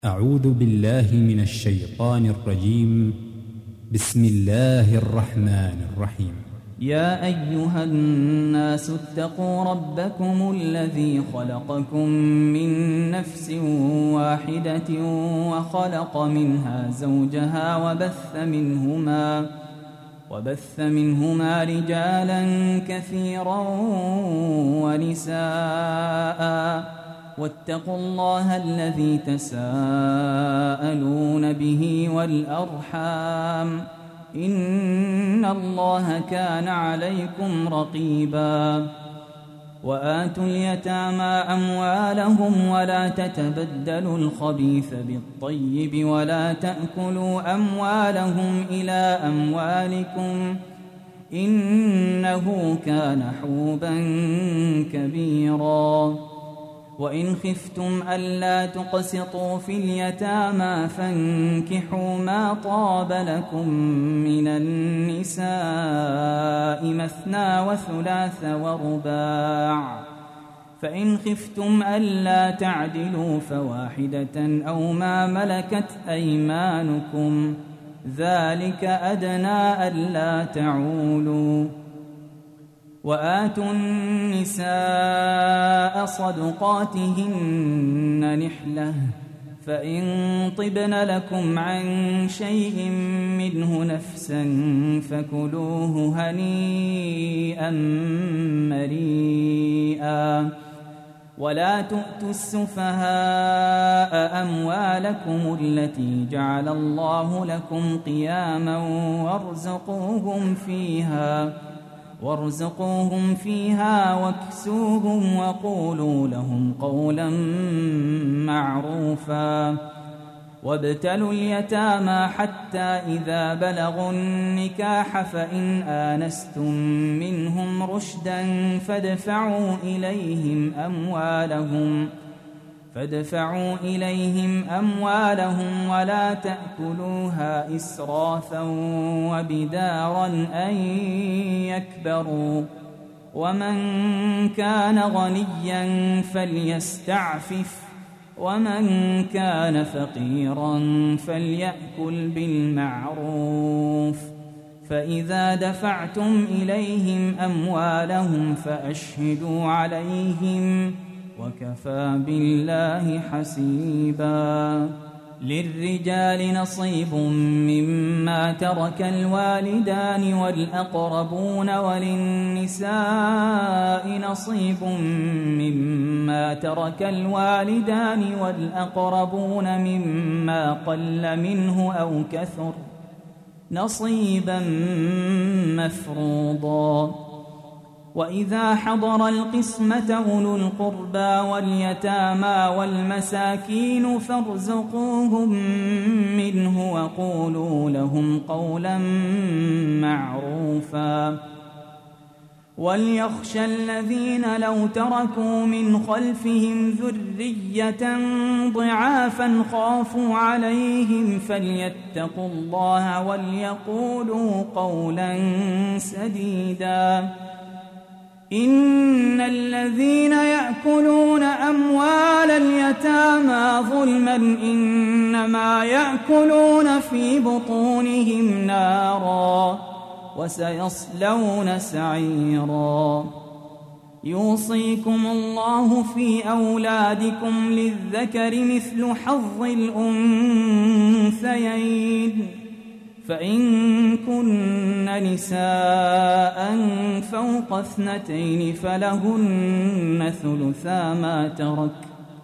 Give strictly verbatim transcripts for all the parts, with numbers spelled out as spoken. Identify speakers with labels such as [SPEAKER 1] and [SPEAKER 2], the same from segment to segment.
[SPEAKER 1] أعوذ بالله من الشيطان الرجيم. بسم الله الرحمن الرحيم.
[SPEAKER 2] يا أيها الناس اتقوا ربكم الذي خلقكم من نفس واحدة وخلق منها زوجها وبث منهما وبث منهما رجالا كثيرا ونساء واتقوا الله الذي تساءلون به والأرحام إن الله كان عليكم رقيبا. وآتوا اليتامى أموالهم ولا تتبدلوا الخبيث بالطيب ولا تأكلوا أموالهم إلى أموالكم إنه كان حوبا كبيرا. وإن خفتم ألا تقسطوا في اليتامى فانكحوا ما طاب لكم من النساء مثنى وثلاث ورباع، فإن خفتم ألا تعدلوا فواحدة أو ما ملكت أيمانكم ذلك أدنى ألا تعولوا. وآتوا النساء صدقاتهن نحلة فإن طبن لكم عن شيء منه نفسا فكلوه هنيئا مريئا. ولا تؤتوا السفهاء أموالكم التي جعل الله لكم قياما وارزقوهم فيها وارزقوهم فيها واكسوهم وقولوا لهم قولا معروفا. وابتلوا اليتامى حتى إذا بلغوا النكاح فإن آنستم منهم رشدا فادفعوا إليهم أموالهم فادفعوا إليهم أموالهم ولا تأكلوها إسرافا وبدارا أن يكبروا. ومن كان غنيا فليستعفف ومن كان فقيرا فليأكل بالمعروف. فإذا دفعتم إليهم أموالهم فأشهدوا عليهم وكفى بالله حسيبا. للرجال نصيب مما ترك الوالدان والأقربون وللنساء نصيب مما ترك الوالدان والأقربون مما قل منه أو كثر نصيبا مفروضا. وإذا حضر القسمة أولو القربى واليتامى والمساكين فارزقوهم منه وقولوا لهم قولا معروفا. وليخشى الذين لو تركوا من خلفهم ذرية ضعافا خافوا عليهم فليتقوا الله وليقولوا قولا سديدا. إن الذين يأكلون أموال اليتامى ظلما إنما يأكلون في بطونهم نارا وسيصلون سعيرا. يوصيكم الله في أولادكم للذكر مثل حظ الأنثيين فإن كن نساء فوق اثنتين فلهن ثلثا ما ترك،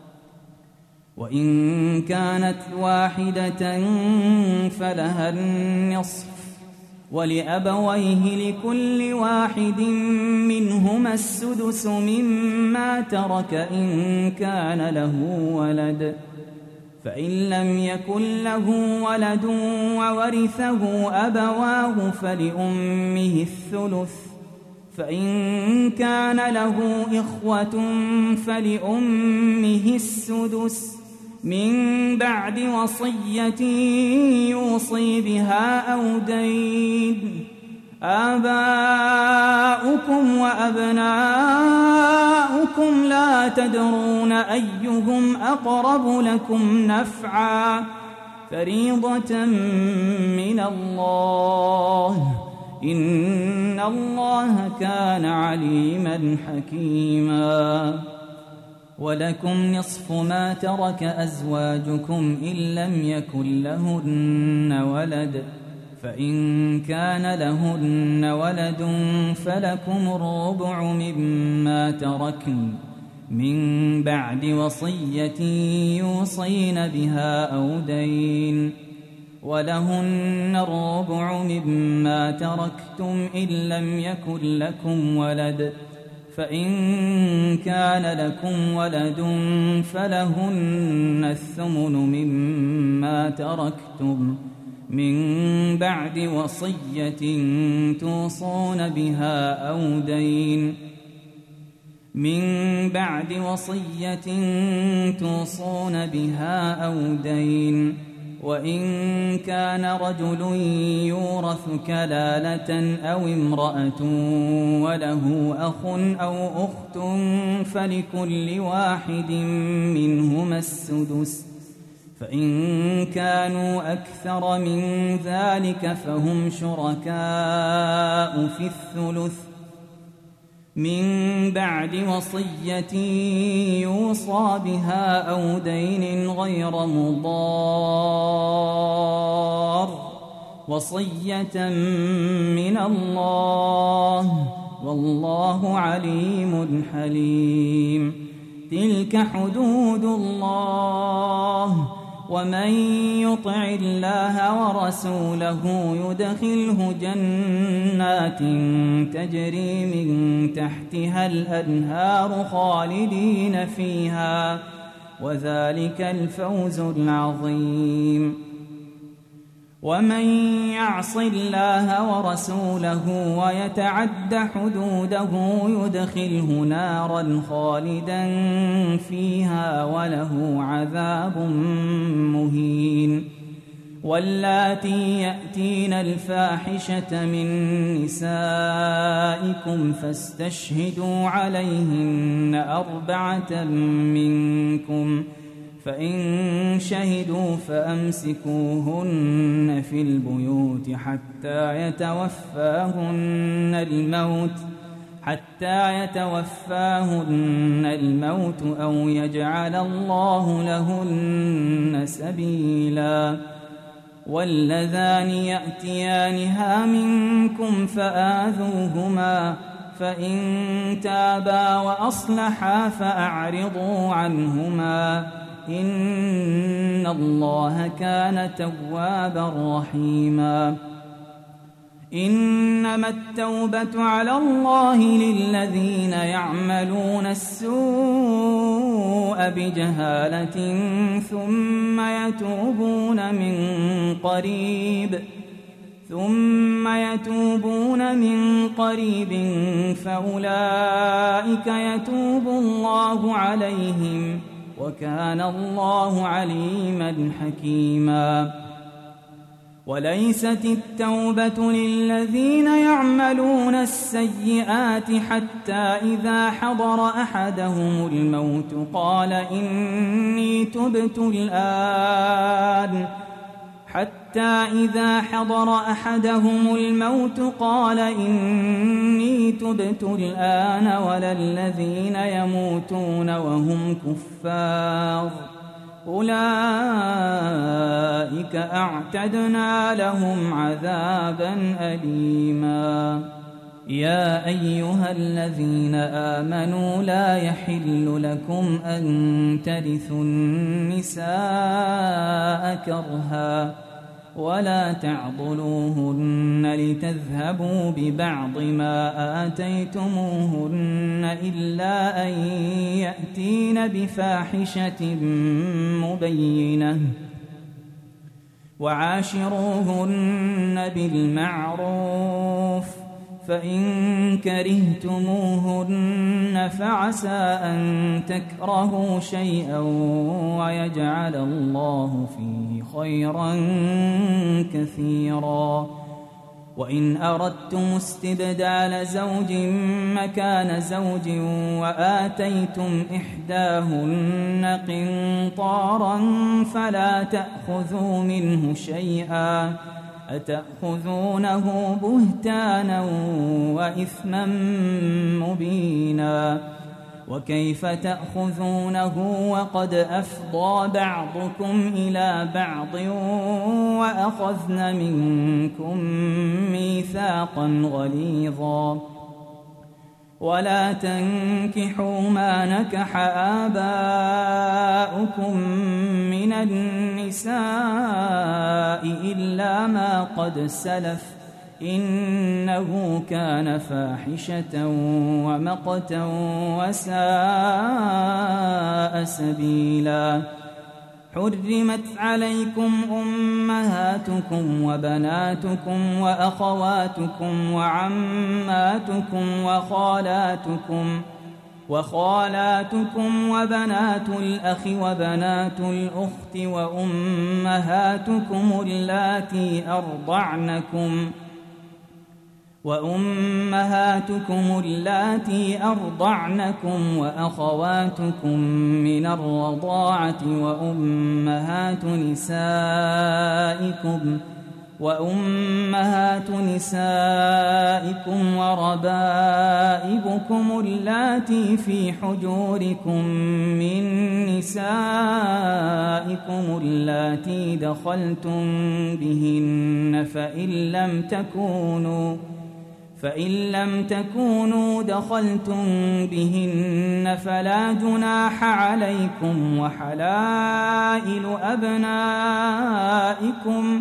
[SPEAKER 2] وإن كانت واحدة فلها النصف، ولأبويه لكل واحد منهما السدس مما ترك إن كان له ولد، فإن لم يكن له ولد وورثه أبواه فلأمه الثلث، فإن كان له إخوة فلأمه السدس من بعد وصية يوصي بها أو دين. آباؤكم وأبناؤكم لا تدرون أيهم أقرب لكم نفعا فريضة من الله إن الله كان عليما حكيما ولكم نصف ما ترك أزواجكم إن لم يكن لهن ولد فإن كان لهن ولد فلكم الربع مما تركن من بعد وصية يوصين بها أو دين ولهن الربع مما تركتم إن لم يكن لكم ولد فإن كان لكم ولد فلهن الثمن مما تركتم من بعد وصية توصون بها أو دين من بعد وصية توصون بها أو دين وإن كان رجل يورث كلالة أو امرأة وله أخ أو أخت فلكل واحد منهما السدس فإن كانوا أكثر من ذلك فهم شركاء في الثلث من بعد وصية يوصى بها أو دين غير مضار وصية من الله والله عليم حليم تلك حدود الله ومن يطع الله ورسوله يدخله جنات تجري من تحتها الأنهار خالدين فيها وذلك الفوز العظيم ومن يعص الله ورسوله ويتعد حدوده يدخله نارا خالدا فيها وله عذاب مهين واللاتي يأتين الفاحشة من نسائكم فاستشهدوا عليهن أربعة منكم فإن شهدوا فأمسكوهن في البيوت حتى يتوفاهن الموت حتى يتوفاهن الموت أو يجعل الله لهن سبيلا واللذان يأتيانها منكم فآذوهما فإن تابا وأصلحا فأعرضوا عنهما إن الله كان توابا رحيما إنما التوبة على الله للذين يعملون السوء بجهالة ثم يتوبون من قريب ثم يتوبون من قريب فأولئك يتوب الله عليهم وكان الله عليما حكيما وليست التوبة للذين يعملون السيئات حتى إذا حضر أحدهم الموت قال إني تبت الآن حتى إذا حضر أحدهم الموت قال إني تبت الآن ولا الذين يموتون وهم كفار أولئك أعتدنا لهم عذابا أليما يا أيها الذين آمنوا لا يحل لكم أن ترثوا النساء كرها ولا تعضلوهن لتذهبوا ببعض ما آتيتموهن إلا أن يأتين بفاحشة مبينة وعاشروهن بالمعروف فإن كرهتموهن فعسى أن تكرهوا شيئا ويجعل الله فيه خيرا كثيرا وإن أردتم استبدال زوج مكان زوج وآتيتم إحداهن قنطارا فلا تأخذوا منه شيئا أتأخذونه بهتانا وإثما مبينا وكيف تأخذونه وقد أفضى بعضكم إلى بعض وأخذن منكم ميثاقا غليظا ولا تنكحوا ما نكح آباؤكم من النساء إلا ما قد سلف إنه كان فاحشة ومقتا وساء سبيلا حرمت عليكم أمهاتكم وبناتكم وأخواتكم وعماتكم وخالاتكم وخالاتكم وبنات الأخ وبنات الأخت وأمهاتكم اللاتي أرضعنكم وأمهاتكم اللاتي أرضعنكم وأخواتكم من الرضاعة وأمهات نسائكم وأمهات نسائكم وربائبكم اللاتي في حجوركم من نسائكم اللاتي دخلتم بهن فإن لم تكونوا فإن لم تكونوا دخلتم بهن فلا جناح عليكم وحلائل أبنائكم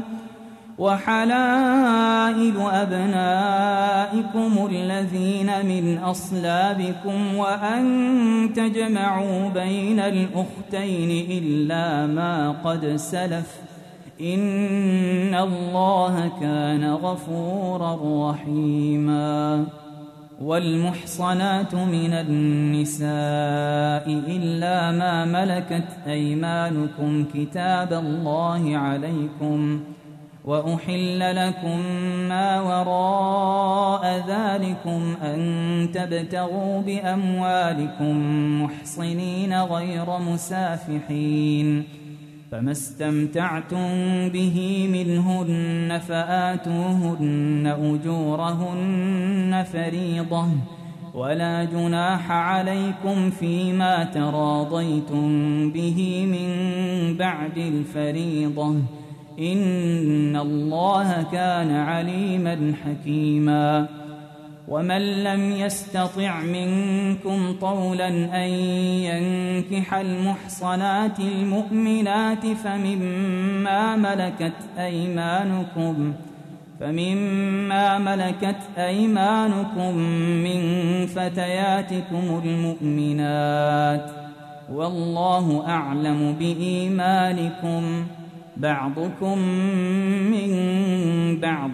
[SPEAKER 2] وحلائل أبنائكم الذين من أصلابكم وأن تجمعوا بين الأختين إلا ما قد سلف إن الله كان غفورا رحيما والمحصنات من النساء إلا ما ملكت أيمانكم كتاب الله عليكم وأحل لكم ما وراء ذلكم أن تبتغوا بأموالكم محصنين غير مسافحين فما استمتعتم به منهن فآتوهن أجورهن فريضة ولا جناح عليكم فيما تراضيتم به من بعد الفريضة إن الله كان عليما حكيما ومن لم يستطع منكم طولا أن ينكح المحصنات المؤمنات فمما ملكت أيمانكم فمما ملكت أيمانكم من فتياتكم المؤمنات والله أعلم بإيمانكم بعضكم من بعض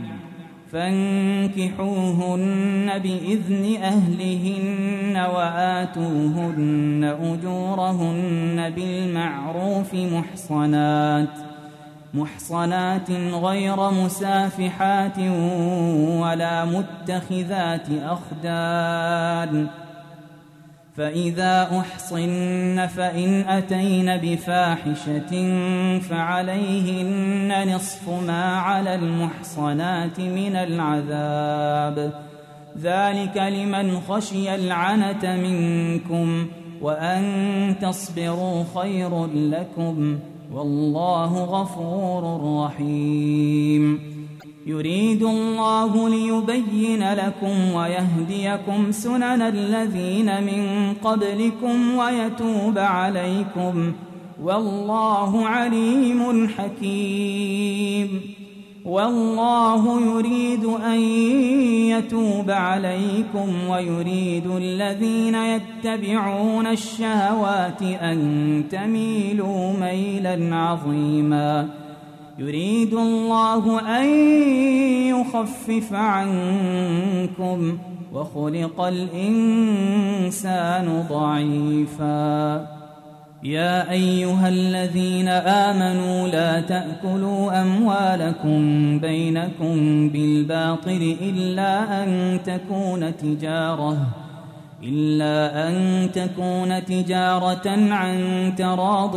[SPEAKER 2] فانكحوهن بإذن أهلهن وآتوهن أجورهن بالمعروف محصنات محصنات غير مسافحات ولا متخذات أخدان فإذا أحصن فإن أتين بفاحشة فعليهن نصف ما على المحصنات من العذاب ذلك لمن خشي العنة منكم وأن تصبروا خير لكم والله غفور رحيم يريد الله ليبين لكم ويهديكم سنن الذين من قبلكم ويتوب عليكم والله عليم حكيم والله يريد أن يتوب عليكم ويريد الذين يتبعون الشهوات أن تميلوا ميلا عظيما يريد الله أن يخفف عنكم وخلق الإنسان ضعيفا يا أيها الذين آمنوا لا تأكلوا أموالكم بينكم بالباطل إلا أن تكون تجارة إلا أن تكون تجارة عن تراض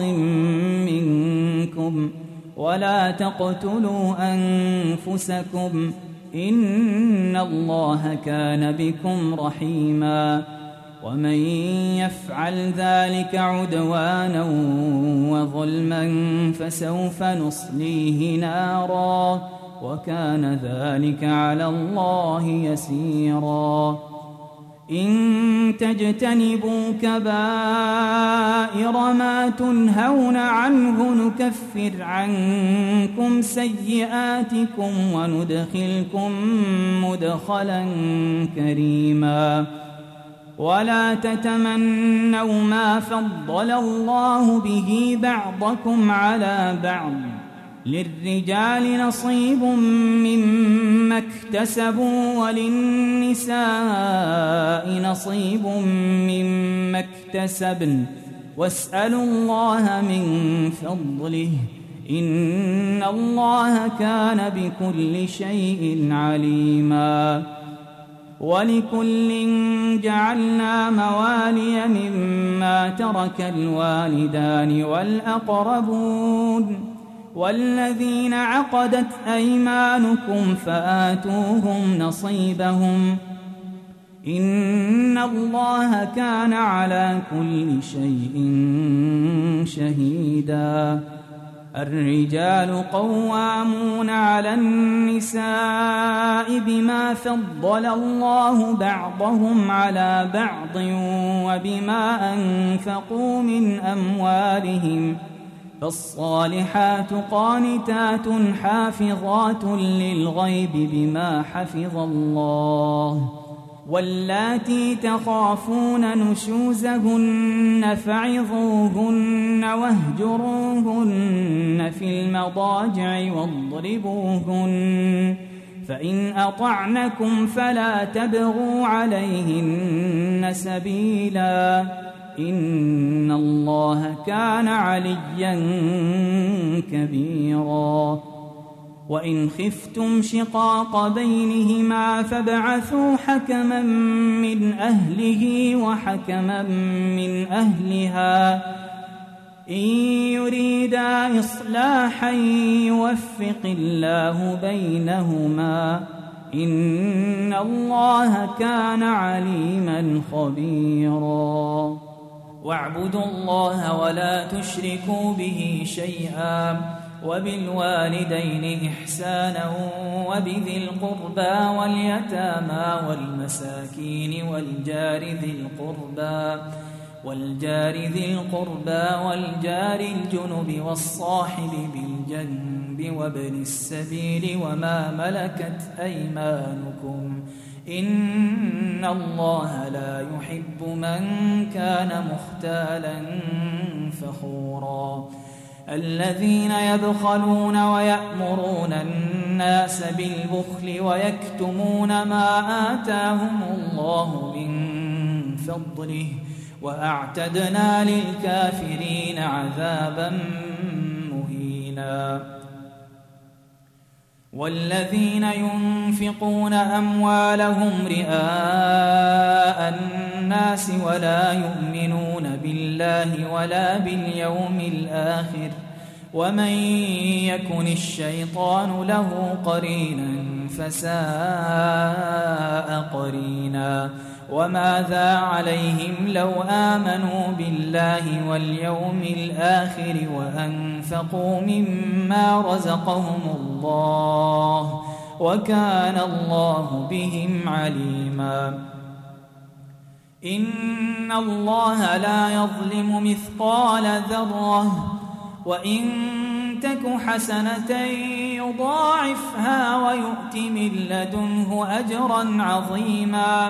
[SPEAKER 2] منكم ولا تقتلوا أنفسكم إن الله كان بكم رحيما ومن يفعل ذلك عدوانا وظلما فسوف نصليه نارا وكان ذلك على الله يسيرا إن تجتنبوا كبائر ما تنهون عنه نكفر عنكم سيئاتكم وندخلكم مدخلا كريما ولا تتمنوا ما فضل الله به بعضكم على بعض للرجال نصيب مما اكتسبوا وللنساء نصيب مما اكتسبن واسألوا الله من فضله إن الله كان بكل شيء عليما ولكل جعلنا موالي مما ترك الوالدان والأقربون والذين عقدت أيمانكم فآتوهم نصيبهم إن الله كان على كل شيء شهيدا الرجال قوامون على النساء بما فضل الله بعضهم على بعض وبما أنفقوا من أموالهم فالصالحات قانتات حافظات للغيب بما حفظ الله واللاتي تخافون نشوزهن فعظوهن واهجروهن في المضاجع واضربوهن فإن أطعنكم فلا تبغوا عليهن سبيلا إن الله كان عليا كبيرا وإن خفتم شقاق بينهما فابعثوا حكما من أهله وحكما من أهلها إن يريدا إصلاحا يوفق الله بينهما إن الله كان عليما خبيرا واعبدوا الله ولا تشركوا به شيئا وبالوالدين إحسانا وبذي القربى واليتامى والمساكين والجار ذي القربى والجار ذي القربى والجار الجنب والصاحب بالجنب وابن السبيل وما ملكت أيمانكم إن الله لا يحب من كان مختالا فخورا الذين يبخلون ويأمرون الناس بالبخل ويكتمون ما آتاهم الله من فضله وأعتدنا للكافرين عذابا مهينا والذين ينفقون أموالهم رئاء الناس ولا يؤمنون بالله ولا باليوم الآخر ومن يكن الشيطان له قرينا فساء قرينا وماذا عليهم لو آمنوا بالله واليوم الآخر وأنفقوا مما رزقهم الله وكان الله بهم عليما إن الله لا يظلم مثقال ذرة وإن تك حسنة يضاعفها ويؤت من لدنه أجرا عظيما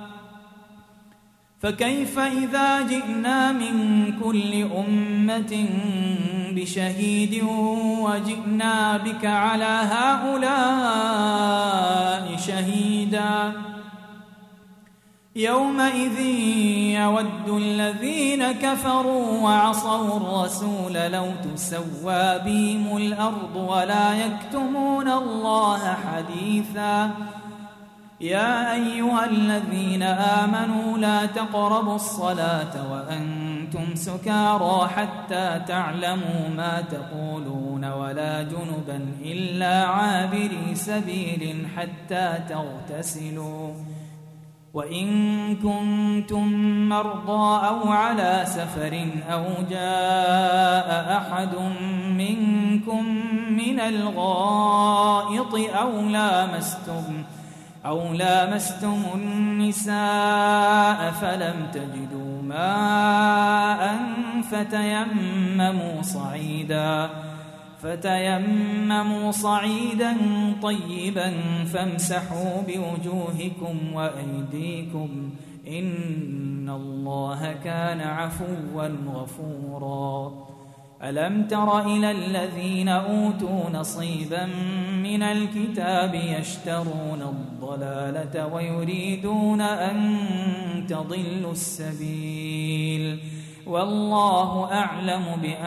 [SPEAKER 2] فكيف إذا جئنا من كل أمة بشهيد وجئنا بك على هؤلاء شهيدا يومئذ يود الذين كفروا وعصوا الرسول لو تسوى بهم الأرض ولا يكتمون الله حديثا يا أيها الذين آمنوا لا تقربوا الصلاة وأنتم سكارى حتى تعلموا ما تقولون ولا جنبا إلا عابري سبيل حتى تغتسلوا وإن كنتم مرضى أو على سفر أو جاء أحد منكم من الغائط أو لامستم أو لامستم النساء فلم تجدوا ماء فتيمموا صعيدا فتيمموا صعيدا طيبا فامسحوا بوجوهكم وأيديكم إن الله كان عفوا غفورا ألم تر إلى الذين أوتوا نصيبا من الكتاب يشترون الضلالة ويريدون أن تضلوا السبيل والله أعلم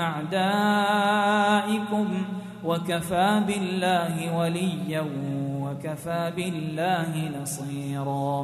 [SPEAKER 2] بأعدائكم وكفى بالله وليا وكفى بالله نصيرا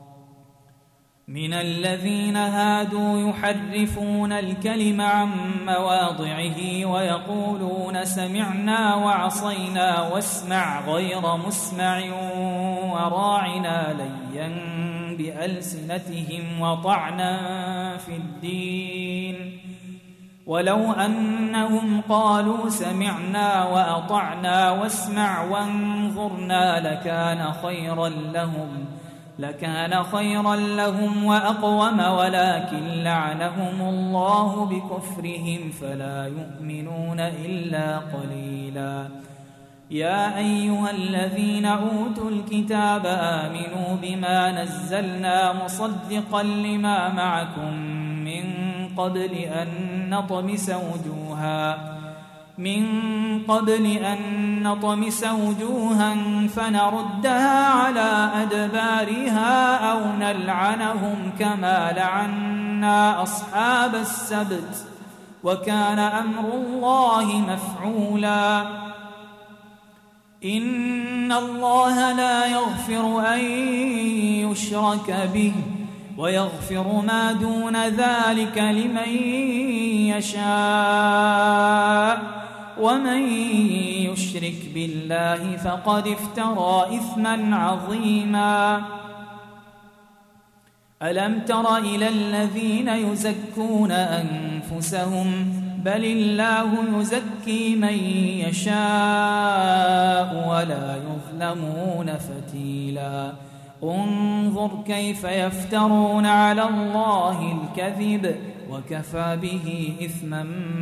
[SPEAKER 2] من الذين هادوا يحرفون الكلم عن مواضعه ويقولون سمعنا وعصينا واسمع غير مسمع وراعنا ليا بألسنتهم وطعنا في الدين ولو أنهم قالوا سمعنا وأطعنا واسمع وانظرنا لكان خيرا لهم لكان خيرا لهم وأقوم ولكن لعنهم الله بكفرهم فلا يؤمنون إلا قليلا يا أيها الذين أوتوا الكتاب آمنوا بما نزلنا مصدقا لما معكم من قبل أن نطمس وجوها من قبل أن نطمس وجوها فنردها على أدبارها أو نلعنهم كما لعنا أصحاب السبت وكان أمر الله مفعولا إن الله لا يغفر أن يشرك به ويغفر ما دون ذلك لمن يشاء ومن يشرك بالله فقد افترى إثما عظيما ألم تر إلى الذين يزكون أنفسهم بل الله يزكي من يشاء ولا يظلمون فتيلا انظر كيف يفترون على الله الكذب وكفى به إثما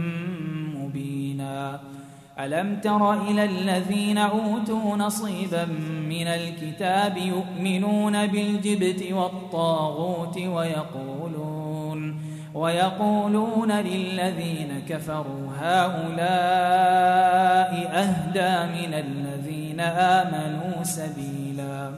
[SPEAKER 2] مبينا ألم تر إلى الذين أوتوا نصيبا من الكتاب يؤمنون بالجبت والطاغوت ويقولون ويقولون للذين كفروا هؤلاء أهدى من الذين آمنوا سبيلا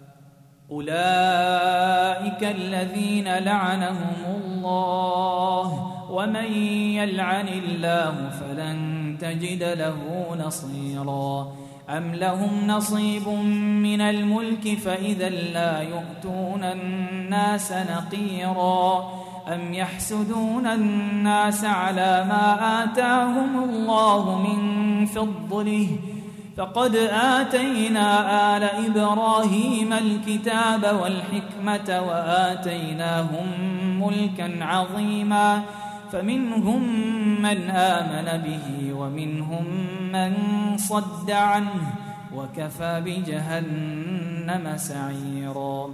[SPEAKER 2] أولئك الذين لعنهم الله ومن يلعن الله فلن تجد له نصيرا أم لهم نصيب من الملك فإذا لا يؤتون الناس نقيرا أم يحسدون الناس على ما آتاهم الله من فضله فقد آتينا آل إبراهيم الكتاب والحكمة وآتيناهم ملكا عظيما فمنهم من آمن به ومنهم من صد عنه وكفى بجهنم سعيرا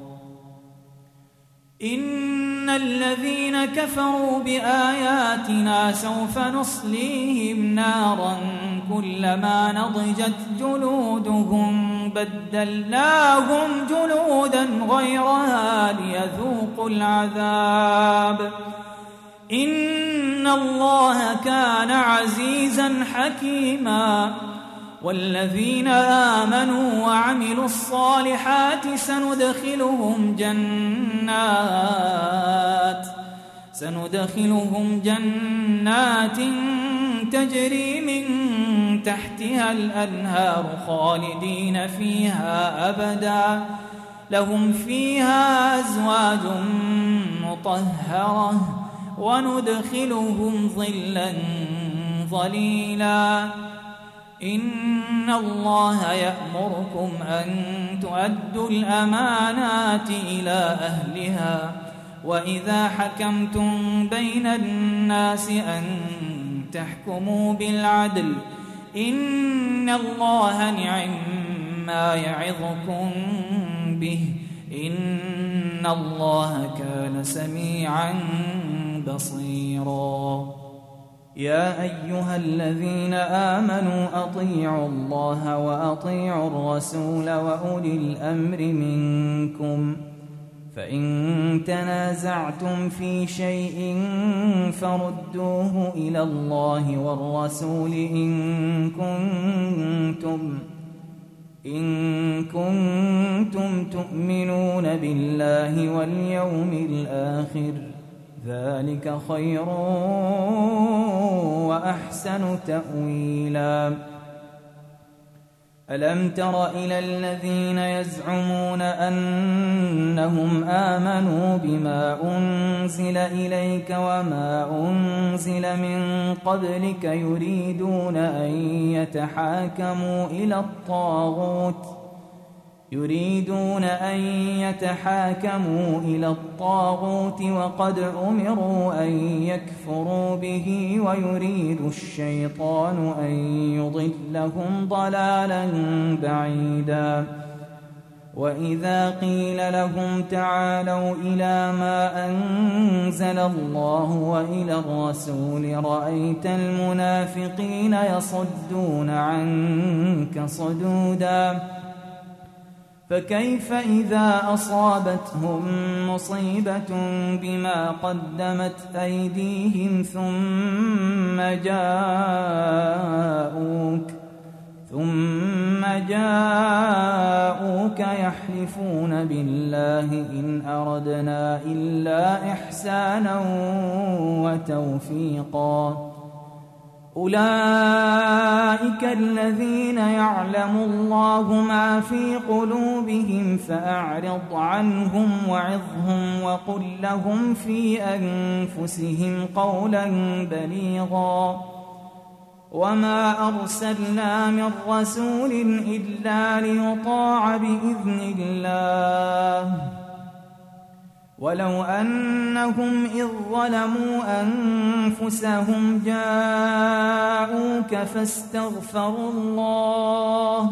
[SPEAKER 2] إن الذين كفروا بآياتنا سوف نصليهم نارا كلما نضجت جلودهم بدلناهم جلودا غيرها ليذوقوا العذاب إن الله كان عزيزا حكيما والذين آمنوا وعملوا الصالحات سندخلهم جنات سندخلهم جنات تجري من تحتها الأنهار خالدين فيها أبدا لهم فيها أزواج مطهرة وندخلهم ظلا ظليلا إن الله يأمركم أن تؤدوا الأمانات إلى أهلها وإذا حكمتم بين الناس أن تحكموا بالعدل إن الله نعم ما يعظكم به إن الله كان سميعا بصيرا يا أيها الذين آمنوا أطيعوا الله وأطيعوا الرسول وأولي الأمر منكم فإن تنازعتم في شيء فردوه إلى الله والرسول إن كنتم إن كنتم تؤمنون بالله واليوم الآخر ذلك خير وأحسن تأويلا ألم تر إلى الذين يزعمون أنهم آمنوا بما أنزل إليك وما أنزل من قبلك يريدون أن يتحاكموا إلى الطاغوت يريدون أن يتحاكموا إلى الطاغوت وقد أمروا أن يكفروا به ويريد الشيطان أن يضلهم ضلالا بعيدا وإذا قيل لهم تعالوا إلى ما أنزل الله وإلى الرسول رأيت المنافقين يصدون عنك صدودا فكيف إذا أصابتهم مصيبة بما قدمت أيديهم ثم جاءوك ثم جاءوك يحلفون بالله إن أردنا إلا إحسانا وتوفيقا أولئك الذين يعلم الله ما في قلوبهم فأعرض عنهم وعظهم وقل لهم في أنفسهم قولا بليغا وما أرسلنا من رسول إلا ليطاع بإذن الله ولو أنهم إذ ظلموا أنفسهم جاءوك فاستغفروا الله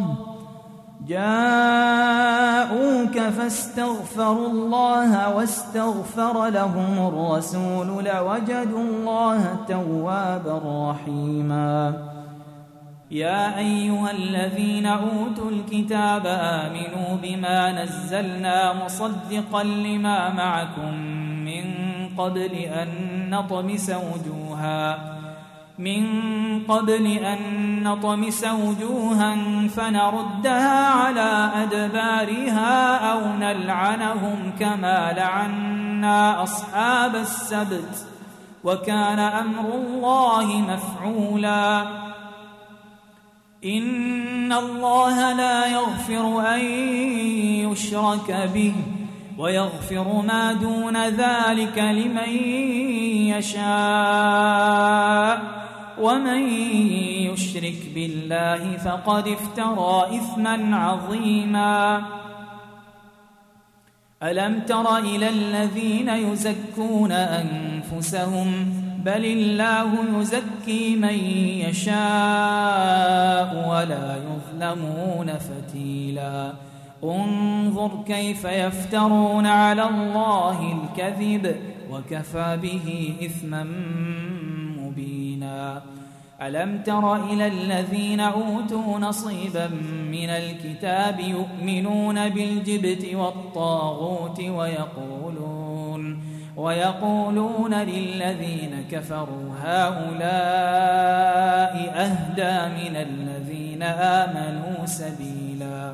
[SPEAKER 2] جاءوك فاستغفروا الله واستغفر لهم الرسول لوجدوا الله توابا رحيما يا أيها الذين أوتوا الكتاب آمنوا بما نزلنا مصدقا لما معكم من قبل أن نطمس وجوها من قبل أن نطمس وجوها فنردها على أدبارها أو نلعنهم كما لعنا أصحاب السبت وكان أمر الله مفعولا إن الله لا يغفر أن يشرك به ويغفر ما دون ذلك لمن يشاء ومن يشرك بالله فقد افترى إثما عظيما ألم تر إلى الذين يزكون أنفسهم بل الله يزكي من يشاء ولا يظلمون فتيلا انظر كيف يفترون على الله الكذب وكفى به إثما مبينا ألم تر إلى الذين أوتوا نصيبا من الكتاب يؤمنون بالجبت والطاغوت ويقولون ويقولون للذين كفروا هؤلاء أهدى من الذين الذين آمنوا سبيلا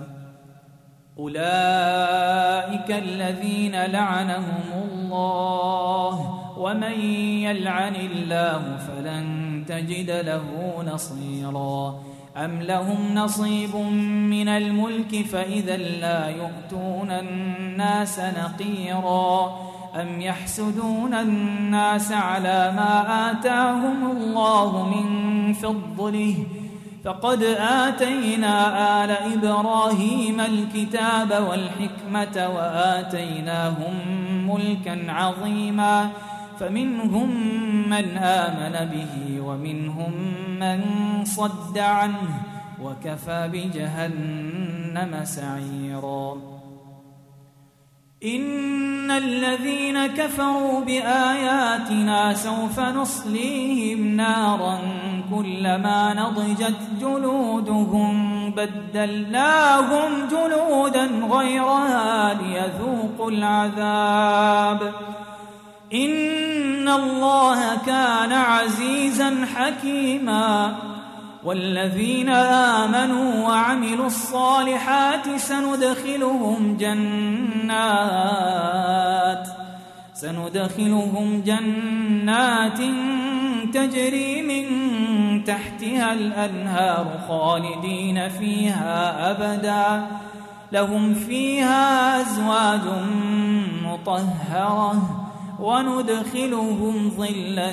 [SPEAKER 2] أولئك الذين لعنهم الله ومن يلعن الله فلن تجد له نصيرا أم لهم نصيب من الملك فإذا لا يؤتون الناس نقيرا أم يحسدون الناس على ما آتاهم الله من فضله فقد آتينا آل إبراهيم الكتاب والحكمة وآتيناهم ملكا عظيما فمنهم من آمن به ومنهم من صد عنه وكفى بجهنم سعيرا إن الذين كفروا بآياتنا سوف نصليهم نارا كلما نضجت جلودهم بدلناهم جلودا غيرها ليذوقوا العذاب إن الله كان عزيزا حكيما والذين آمنوا وعملوا الصالحات سندخلهم جنات سندخلهم جنات تجري من تحتها الأنهار خالدين فيها أبدا لهم فيها أزواج مطهرة وندخلهم ظلا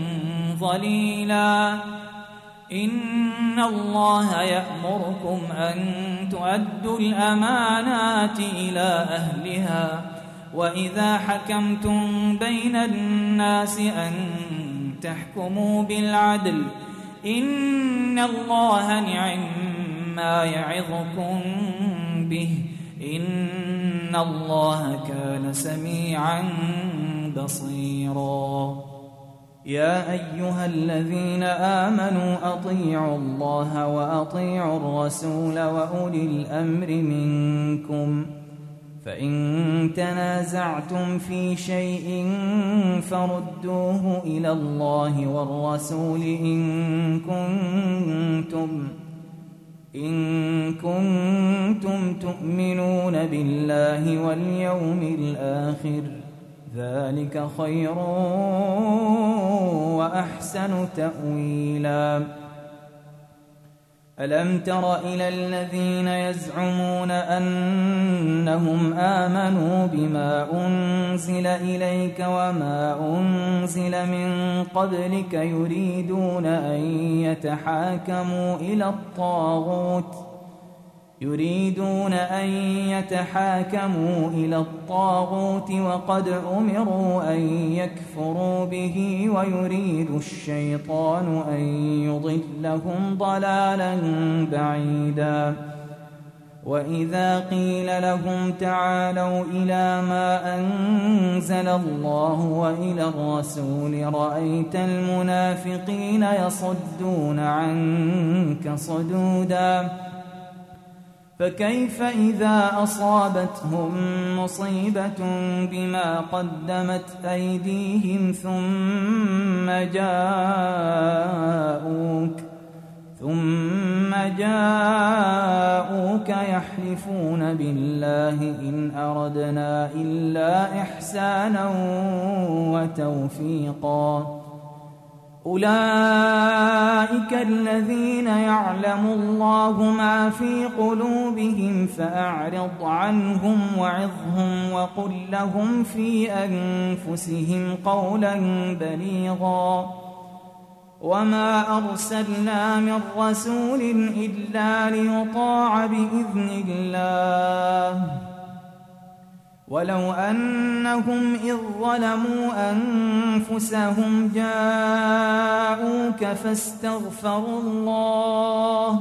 [SPEAKER 2] ظليلا إن الله يأمركم أن تؤدوا الأمانات إلى أهلها وإذا حكمتم بين الناس أن تحكموا بالعدل إن الله نعم ما يعظكم به إن الله كان سميعا بصيرا يا أيها الذين آمنوا أطيعوا الله وأطيعوا الرسول وأولي الأمر منكم فإن تنازعتم في شيء فردوه إلى الله والرسول إن كنتم إن كنتم تؤمنون بالله واليوم الآخر ذلك خير وأحسن تأويلا ألم تر إلى الذين يزعمون أنهم آمنوا بما أنزل إليك وما أنزل من قبلك يريدون أن يتحاكموا إلى الطاغوت يريدون أن يتحاكموا إلى الطاغوت وقد أمروا أن يكفروا به ويريد الشيطان أن يضلهم ضلالا بعيدا وإذا قيل لهم تعالوا إلى ما أنزل الله وإلى الرسول رأيت المنافقين يصدون عنك صدودا فكيف إذا أصابتهم مصيبة بما قدمت أيديهم ثم جاءوك ثم جاءوك يحلفون بالله إن أردنا إلا إحسانا وتوفيقا أولئك الذين يعلم الله ما في قلوبهم فأعرض عنهم وعظهم وقل لهم في أنفسهم قولا بليغا وما أرسلنا من رسول إلا ليطاع بإذن الله ولو أنهم إذ ظلموا أنفسهم جاءوك فاستغفروا الله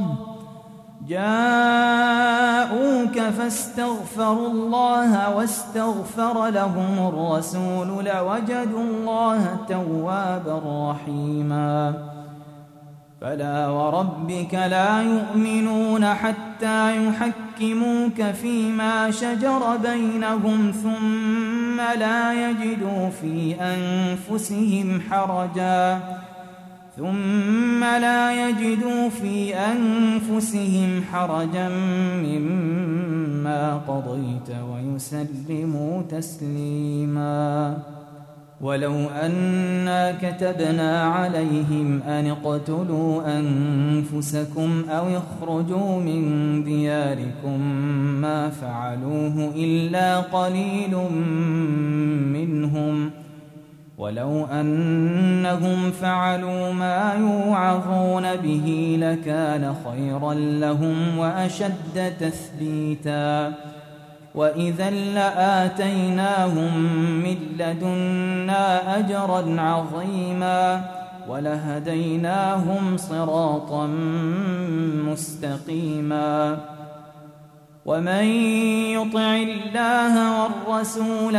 [SPEAKER 2] جاءوك فاستغفروا الله واستغفر لهم الرسول لوجدوا الله توابا رحيما فلا وربك لا يؤمنون حتى يحكموك فيما شجر بينهم ثم لا يجدوا في أنفسهم حرجا ثم لا يجدوا في أنفسهم حرجا مما قضيت ويسلموا تسليما. ولو أنا كتبنا عليهم أن اقتلوا أنفسكم أو اخرجوا من دياركم ما فعلوه إلا قليل منهم، ولو أنهم فعلوا ما يوعظون به لكان خيرا لهم وأشد تثبيتا، وإذا لآتيناهم من لدنا أجرا عظيما ولهديناهم صراطا مستقيما. ومن يطع الله والرسول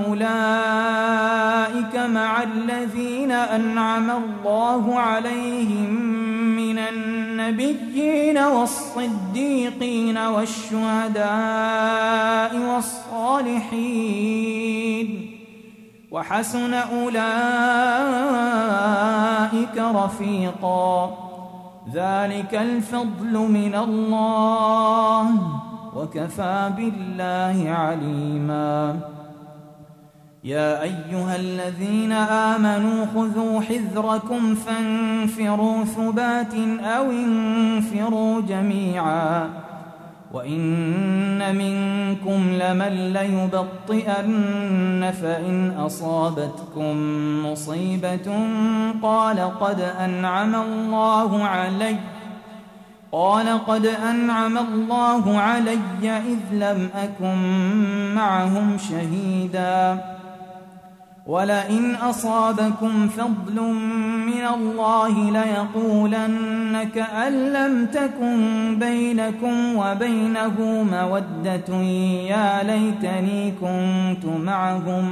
[SPEAKER 2] فأولئك مع الذين أنعم الله عليهم من النبيين والصديقين والشهداء والصالحين، وحسن أولئك رفيقا. ذلك الفضل من الله وكفى بالله عليما. يا أيها الذين آمنوا خذوا حذركم فانفروا ثبات أو انفروا جميعا، وإن منكم لمن ليبطئن فإن أصابتكم مصيبة قال قد أنعم الله علي قال قد أنعم الله علي إذ لم أكن معهم شهيدا، ولئن أصابكم فضل من الله ليقولن كأن لم تكن بينكم وبينه مودة يا ليتني كنت معهم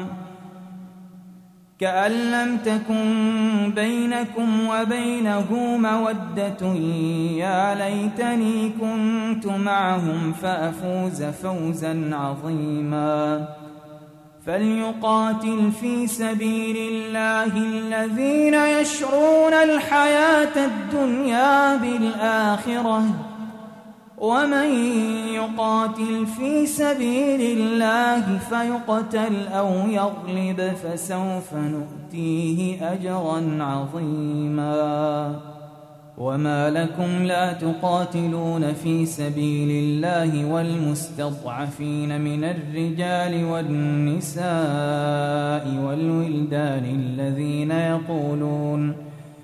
[SPEAKER 2] كأن لم تكن بينكم وبينه مودة يا ليتني كنت معهم فأفوز فوزا عظيما. فليقاتل في سبيل الله الذين يشرون الحياة الدنيا بالآخرة، ومن يقاتل في سبيل الله فيقتل أو يغلب فسوف نؤتيه أجرا عظيما. وما لكم لا تقاتلون في سبيل الله والمستضعفين من الرجال والنساء والولدان الذين يقولون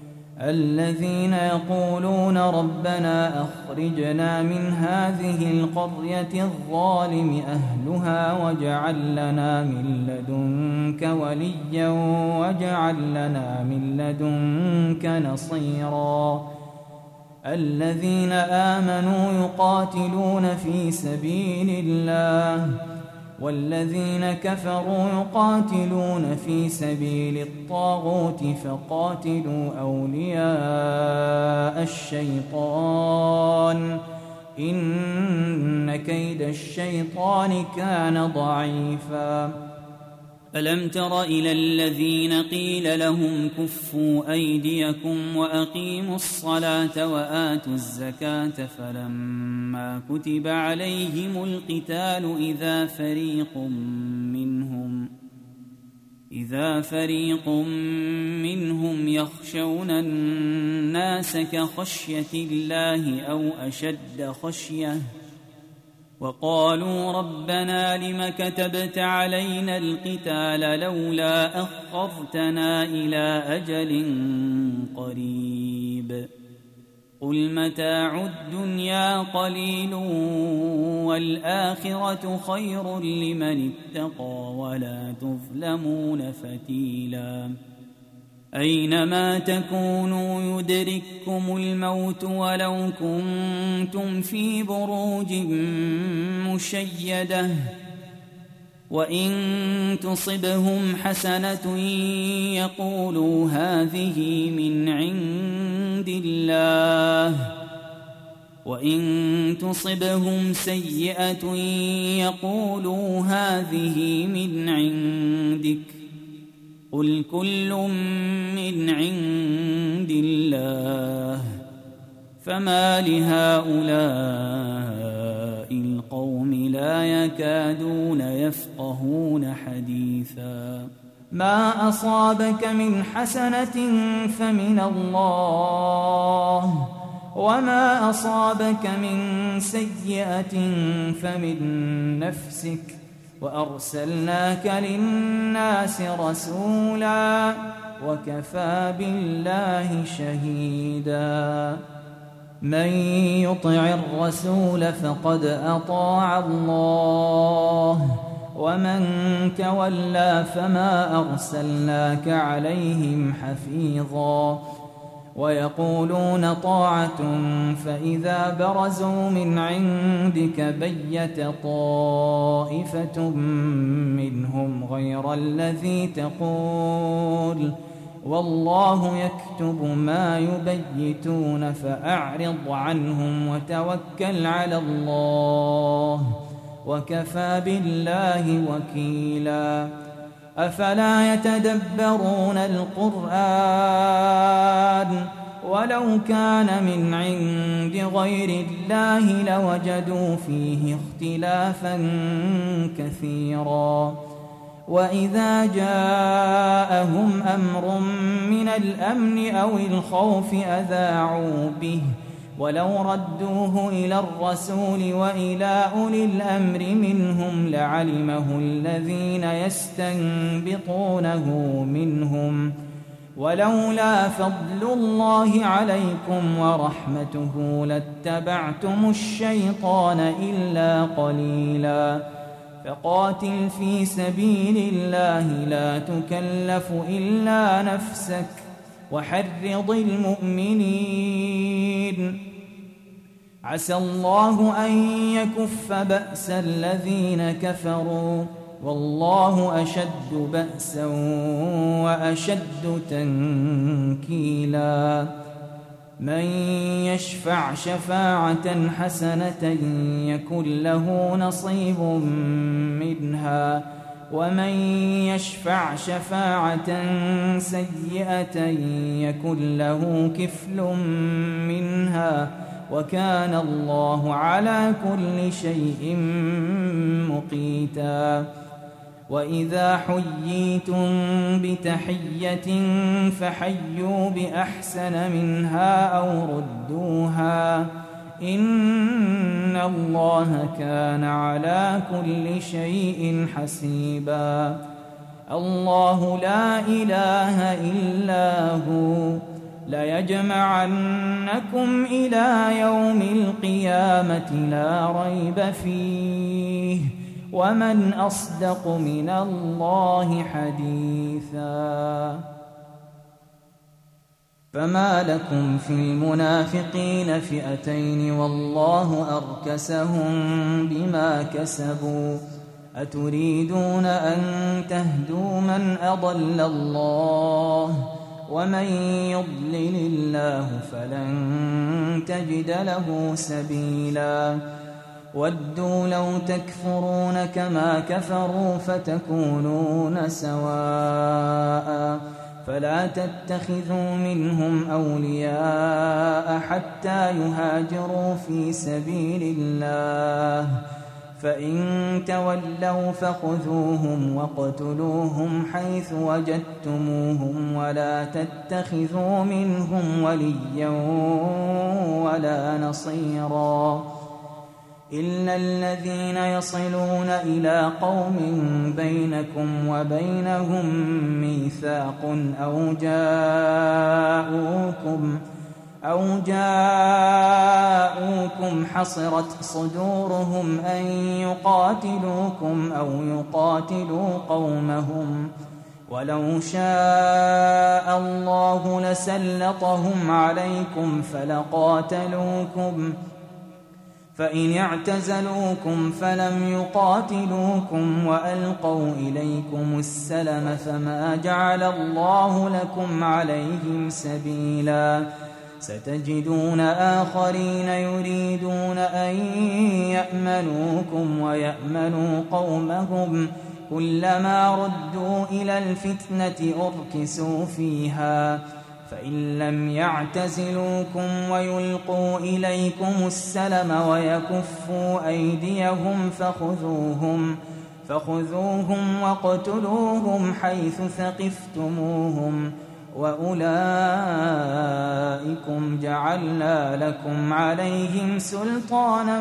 [SPEAKER 2] الذين يقولون ربنا أخرجنا من هذه القرية الظالم أهلها واجعل لنا من لدنك وليا واجعل لنا من لدنك نصيرا. الذين آمنوا يقاتلون في سبيل الله والذين كفروا يقاتلون في سبيل الطاغوت فقاتلوا أولياء الشيطان إن كيد الشيطان كان ضعيفا. ألم تر إلى الذين قيل لهم كفوا أيديكم وأقيموا الصلاة وآتوا الزكاة فلما كتب عليهم القتال إذا فريق منهم إذا فريق منهم يخشون الناس كخشية الله أو أشد خشية وقالوا ربنا لم كتبت علينا القتال لولا أخرتنا إلى أجل قريب قل متاع الدنيا قليل والآخرة خير لمن اتقى ولا تظلمون فتيلا. أينما تكونوا يدرككم الموت ولو كنتم في بروج مشيدة وإن تصبهم حسنة يقولوا هذه من عند الله وإن تصبهم سيئة يقولوا هذه من عندك قل كل من عند الله فما لهؤلاء القوم لا يكادون يفقهون حديثا ما أصابك من حسنة فمن الله وما أصابك من سيئة فمن نفسك وأرسلناك للناس رسولا وكفى بالله شهيدا من يطع الرسول فقد أطاع الله ومن تولى فما أرسلناك عليهم حفيظا ويقولون طاعة فإذا برزوا من عندك بيت طائفة منهم غير الذي تقول والله يكتب ما يبيتون فأعرض عنهم وتوكل على الله وكفى بالله وكيلا أفلا يتدبرون القرآن ولو كان من عند غير الله لوجدوا فيه اختلافا كثيرا وإذا جاءهم أمر من الأمن أو الخوف أذاعوا به ولو ردوه إلى الرسول وإلى أولي الأمر منهم لعلمه الذين يستنبطونه منهم ولولا فضل الله عليكم ورحمته لاتبعتم الشيطان إلا قليلا فقاتل في سبيل الله لا تكلف إلا نفسك وحرض المؤمنين عسى الله أن يكف بأس الذين كفروا والله أشد بأسا وأشد تنكيلا من يشفع شفاعة حسنة يكن له نصيب منها ومن يشفع شفاعة سيئة يكن له كفل منها وكان الله على كل شيء مقيتا وإذا حييتم بتحية فحيوا بأحسن منها أو ردوها إن الله كان على كل شيء حسيبا الله لا إله إلا هو ليجمعنكم إلى يوم القيامة لا ريب فيه ومن أصدق من الله حديثا فما لكم في المنافقين فئتين والله أركسهم بما كسبوا أتريدون أن تهدوا من أضل الله ومن يضلل الله فلن تجد له سبيلا ودوا لو تكفرون كما كفروا فتكونون سواء فلا تتخذوا منهم أولياء حتى يهاجروا في سبيل الله فإن تولوا فخذوهم واقتلوهم حيث وجدتموهم ولا تتخذوا منهم وليا ولا نصيرا إلا الذين يصلون إلى قوم بينكم وبينهم ميثاق أو جاءوكم أو جاءوكم حصرت صدورهم أن يقاتلوكم أو يقاتلوا قومهم ولو شاء الله لسلطهم عليكم فلقاتلوكم فإن اعتزلوكم فلم يقاتلوكم وألقوا إليكم السلم فما جعل الله لكم عليهم سبيلا ستجدون آخرين يريدون أن يأمنوكم ويأمنوا قومهم كلما ردوا إلى الفتنة أركسوا فيها فإن لم يعتزلوكم ويلقوا إليكم السلم ويكفوا أيديهم فخذوهم فخذوهم واقتلوهم حيث ثقفتموهم وأولئكم جعلنا لكم عليهم سلطانا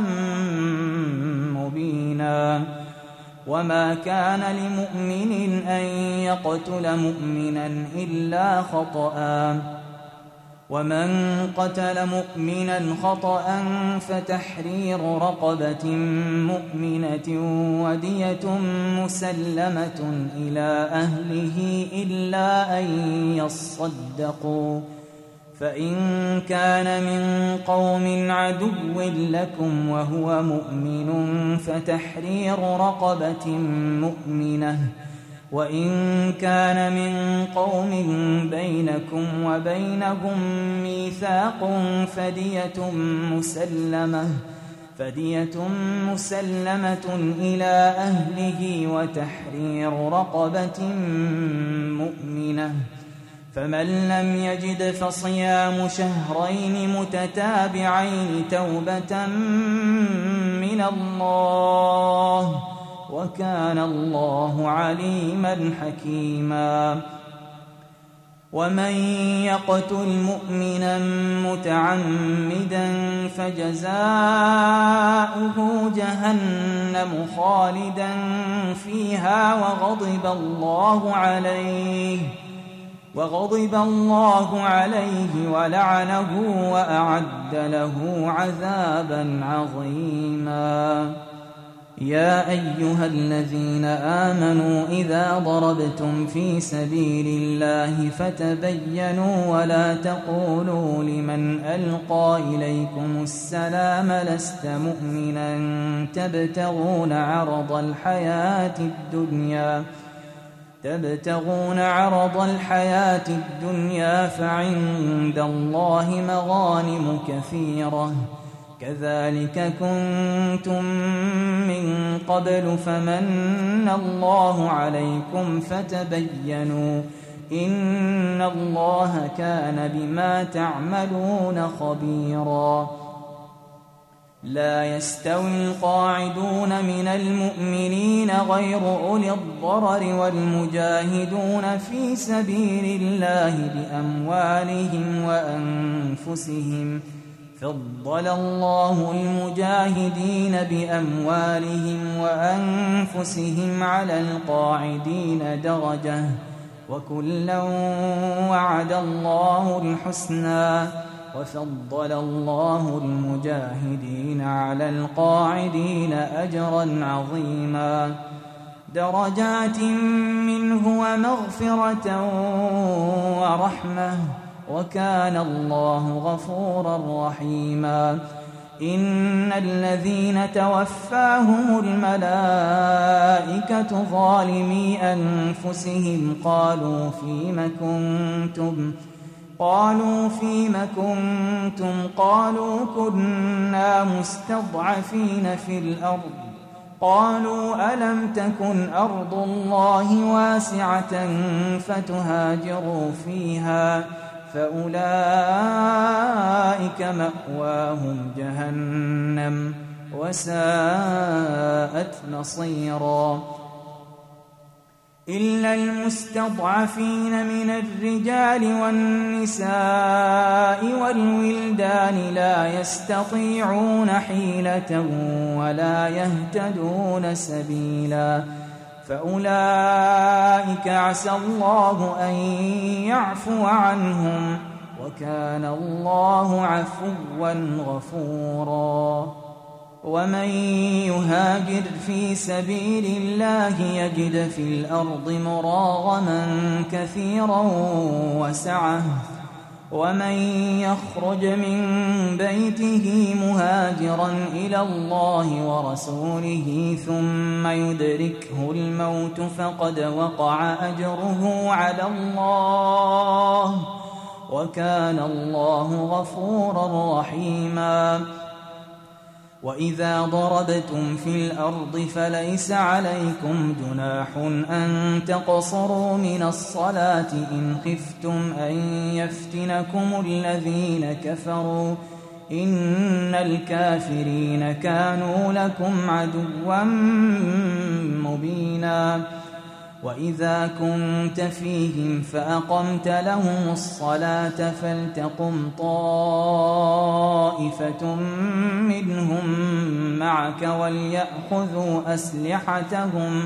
[SPEAKER 2] مبينا وما كان لمؤمن أن يقتل مؤمنا إلا خطأ ومن قتل مؤمنا خطأ فتحرير رقبة مؤمنة ودية مسلمة إلى أهله إلا أن يصدقوا فإن كان من قوم عدو لكم وهو مؤمن فتحرير رقبة مؤمنة وإن كان من قوم بينكم وبينهم ميثاق فدية مسلمة فدية مسلمة إلى أهله وتحرير رقبة مؤمنة فمن لم يجد فصيام شهرين متتابعين توبة من الله وكان الله عليما حكيما ومن يقتل مؤمنا متعمدا فجزاؤه جهنم خالدا فيها وغضب الله عليه وغضب الله عليه ولعنه وأعد له عذابا عظيما يا أيها الذين آمنوا إذا ضربتم في سبيل الله فتبينوا ولا تقولوا لمن ألقى إليكم السلام لست مؤمنا تبتغون عرض الحياة الدنيا تبتغون عرض الحياة الدنيا فعند الله مغانم كثيرة كذلك كنتم من قبل فمن الله عليكم فتبينوا إن الله كان بما تعملون خبيرا لا يستوي القاعدون من المؤمنين غير أولي الضرر والمجاهدون في سبيل الله بأموالهم وأنفسهم فضل الله المجاهدين بأموالهم وأنفسهم على القاعدين درجة وكلا وعد الله الحسنى وفضل الله المجاهدين على القاعدين أجرا عظيما درجات منه ومغفرة ورحمة وكان الله غفورا رحيما إن الذين توفاهم الملائكة ظالمي أنفسهم قالوا فيم كنتم قالوا فيم كنتم قالوا كنا مستضعفين في الأرض قالوا ألم تكن أرض الله واسعة فتهاجروا فيها فأولئك مأواهم جهنم وساءت مصيرا إلا المستضعفين من الرجال والنساء والولدان لا يستطيعون حيلة ولا يهتدون سبيلا فأولئك عسى الله أن يعفو عنهم وكان الله عفوا غفورا ومن يهاجر في سبيل الله يجد في الأرض مراغما كثيرا وسعة ومن يخرج من بيته مهاجرا إلى الله ورسوله ثم يدركه الموت فقد وقع أجره على الله وكان الله غفورا رحيما وإذا ضربتم في الأرض فليس عليكم جناح أن تقصروا من الصلاة إن خفتم أن يفتنكم الذين كفروا إن الكافرين كانوا لكم عدوا مبينا. وإذا كنت فيهم فأقمت لهم الصلاة فلتقم طائفة منهم معك وليأخذوا أسلحتهم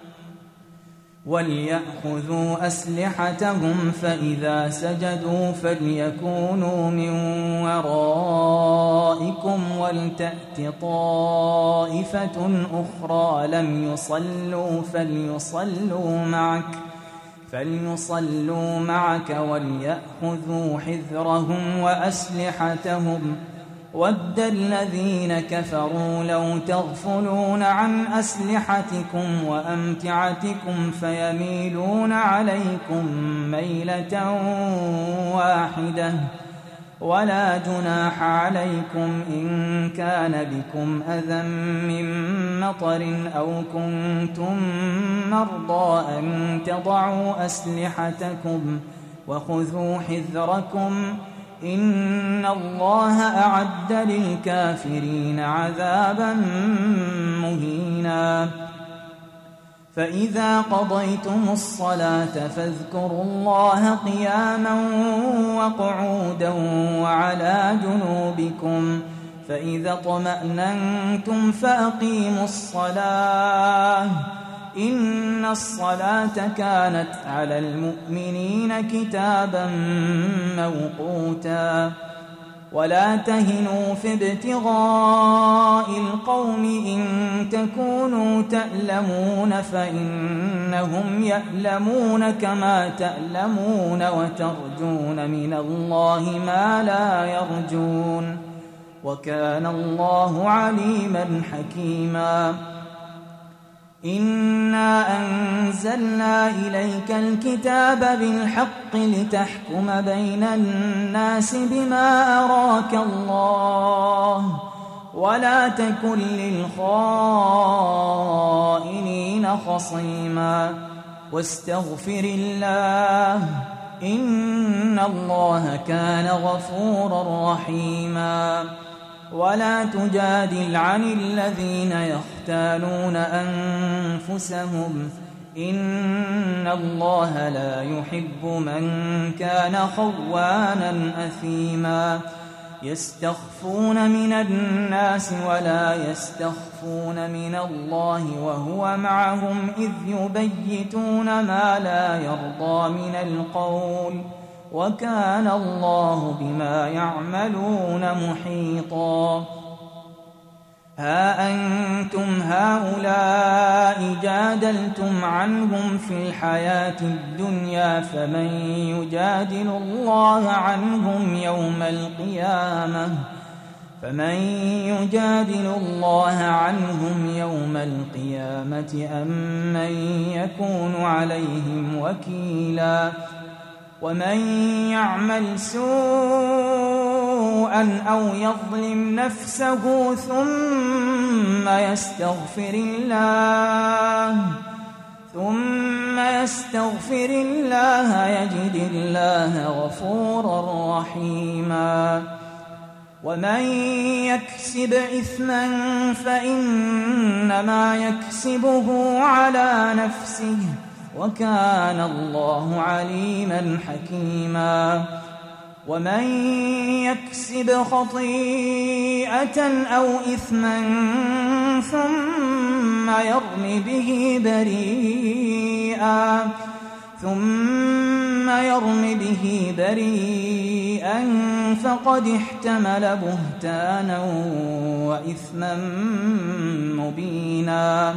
[SPEAKER 2] وليأخذوا أسلحتهم فإذا سجدوا فليكونوا من ورائكم ولتأت طائفة أخرى لم يصلوا فليصلوا معك فليصلوا معك وليأخذوا حذرهم وأسلحتهم ود الذين كفروا لو تغفلون عن أسلحتكم وأمتعتكم فيميلون عليكم ميلة واحدة ولا جناح عليكم إن كان بكم أذى من مطر أو كنتم مرضى أن تضعوا أسلحتكم وخذوا حذركم إن الله أعد للكافرين عذابا مهينا. فإذا قضيتم الصلاة فاذكروا الله قياما وقعودا وعلى جنوبكم فإذا اطمأننتم فأقيموا الصلاة إن الصلاة كانت على المؤمنين كتابا موقوتا. ولا تهنوا في ابتغاء القوم إن تكونوا تألمون فإنهم يألمون كما تألمون وترجون من الله ما لا يرجون وكان الله عليما حكيما. إنا أنزلنا إليك الكتاب بالحق لتحكم بين الناس بما أراك الله ولا تكن للخائنين خصيما واستغفر الله إن الله كان غفورا رحيما. ولا تجادل عن الذين يختانون أنفسهم إن الله لا يحب من كان خوانا أثيما. يستخفون من الناس ولا يستخفون من الله وهو معهم إذ يبيتون ما لا يرضى من القول وكان الله بما يعملون محيطا. ها أنتم هؤلاء جادلتم عنهم في الحياة الدنيا فمن يجادل الله عنهم يوم القيامة فمن يجادل الله عنهم يوم القيامة أم من يكون عليهم وكيلا. ومن يعمل سوءا أو يظلم نفسه ثم يستغفر الله ثم يستغفر الله يجد الله غفورا رحيما. ومن يكسب إثما فإنما يكسبه على نفسه وكان الله عليما حكيما. ومن يكسب خطيئة أو إثما ثم يرم به بريئا ثم يرم به بريئا فقد احتمل بهتانا وإثما مبينا.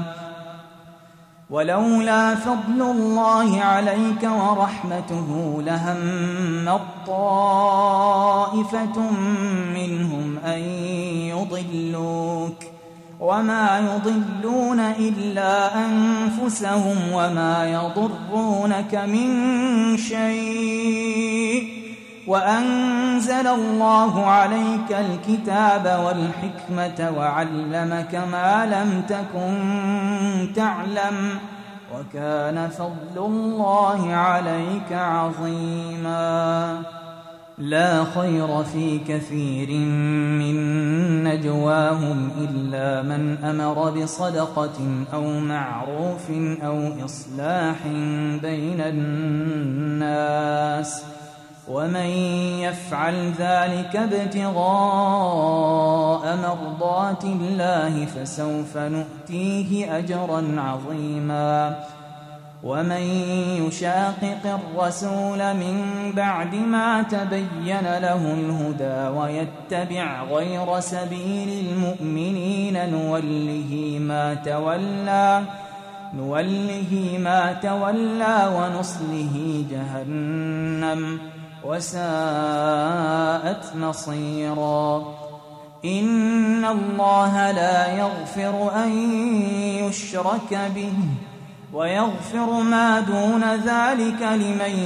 [SPEAKER 2] ولولا فضل الله عليك ورحمته لهم طائفة منهم أن يضلوك وما يضلون إلا أنفسهم وما يضرونك من شيء وأنزل الله عليك الكتاب والحكمة وعلمك ما لم تكن تعلم وكان فضل الله عليك عظيما. لا خير في كثير من نجواهم إلا من أمر بصدقة أو معروف أو إصلاح بين الناس ومن يفعل ذلك ابتغاء مرضات الله فسوف نؤتيه أجرا عظيما. ومن يشاقق الرسول من بعد ما تبين له الهدى ويتبع غير سبيل المؤمنين نوله ما تولى نوله ما تولى ونصله جهنم وساءت مصيرا. إن الله لا يغفر أن يشرك به ويغفر ما دون ذلك لمن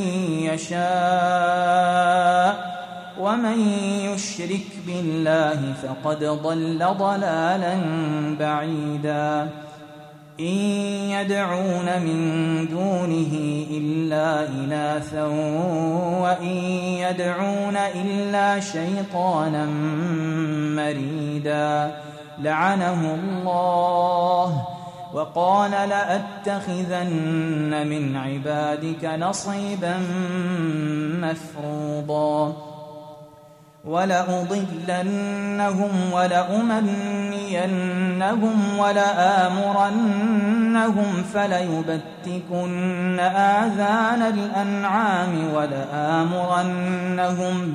[SPEAKER 2] يشاء ومن يشرك بالله فقد ضل ضلالا بعيدا. إن يدعون من دونه إلا إناثا وإن يدعون إلا شيطانا مريدا لعنه الله وقال لأتخذن من عبادك نصيبا مفروضا. ولأضلنهم ولأمنينهم ولآمرنهم فليبتكن آذان الأنعام ولآمرنهم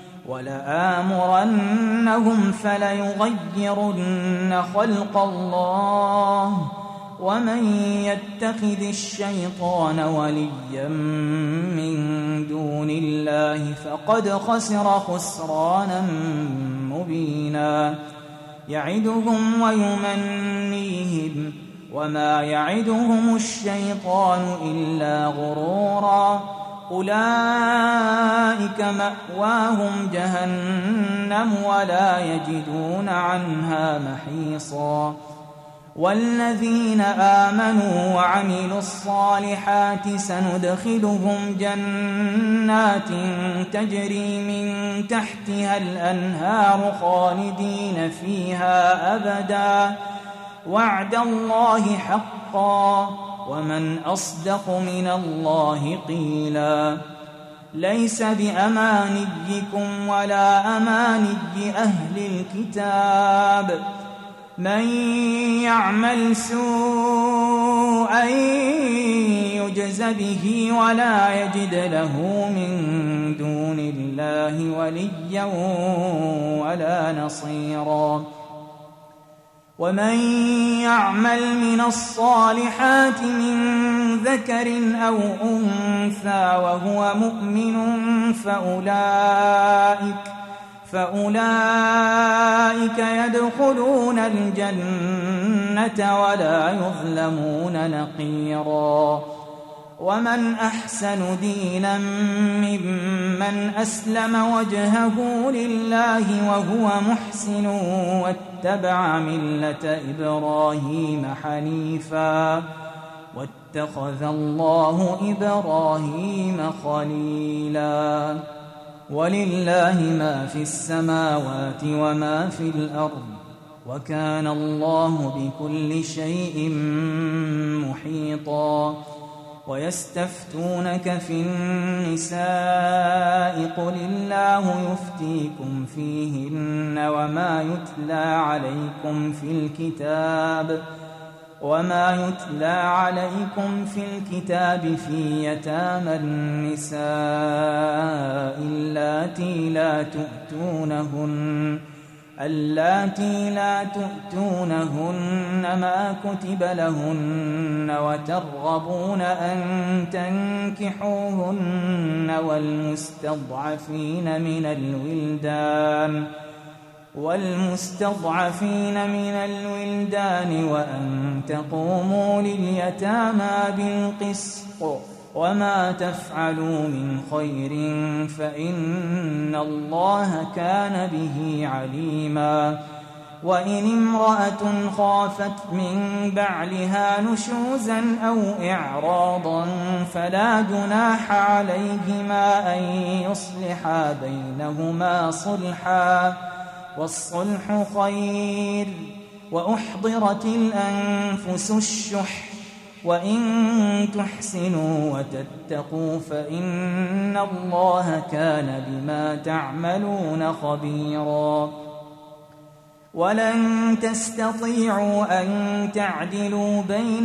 [SPEAKER 2] ولآمرنهم فليغيرن خلق الله ومن يتخذ الشيطان وليا من دون الله فقد خسر خسرانا مبينا. يعدهم ويمنيهم وما يعدهم الشيطان إلا غرورا. أولئك مأواهم جهنم ولا يجدون عنها محيصا. والذين آمنوا وعملوا الصالحات سندخلهم جنات تجري من تحتها الأنهار خالدين فيها أبدا وعد الله حقا ومن أصدق من الله قيلا. ليس بأمانيكم ولا أماني أهل الكتاب من يعمل سوءا يجز به ولا يجد له من دون الله وليا ولا نصيرا. ومن يعمل من الصالحات من ذكر أو أنثى وهو مؤمن فأولئك فأولئك يدخلون الجنة ولا يظلمون نقيرا. ومن أحسن دينا ممن أسلم وجهه لله وهو محسن واتبع ملة إبراهيم حنيفا واتخذ الله إبراهيم خليلا. ولله ما في السماوات وما في الأرض وكان الله بكل شيء محيطا. ويستفتونك في النساء قل الله يفتيكم فيهن وما يتلى عليكم في الكتاب وما يتلى عليكم في الكتاب في يتامى النساء اللاتي لا تؤتونهن اللاتي لا تؤتونهن ما كتب لهن وترغبون أن تنكحوهن والمستضعفين من الولدان والمستضعفين من الولدان وأن تقوموا لليتامى بالقسط وما تفعلوا من خير فإن الله كان به عليما وإن امرأة خافت من بعلها نشوزا أو إعراضا فلا جناح عليهما أن يصلحا بينهما صلحا والصلح خير وأحضرت الأنفس الشح وإن تحسنوا وتتقوا فإن الله كان بما تعملون خبيرا ولن تستطيعوا أن تعدلوا بين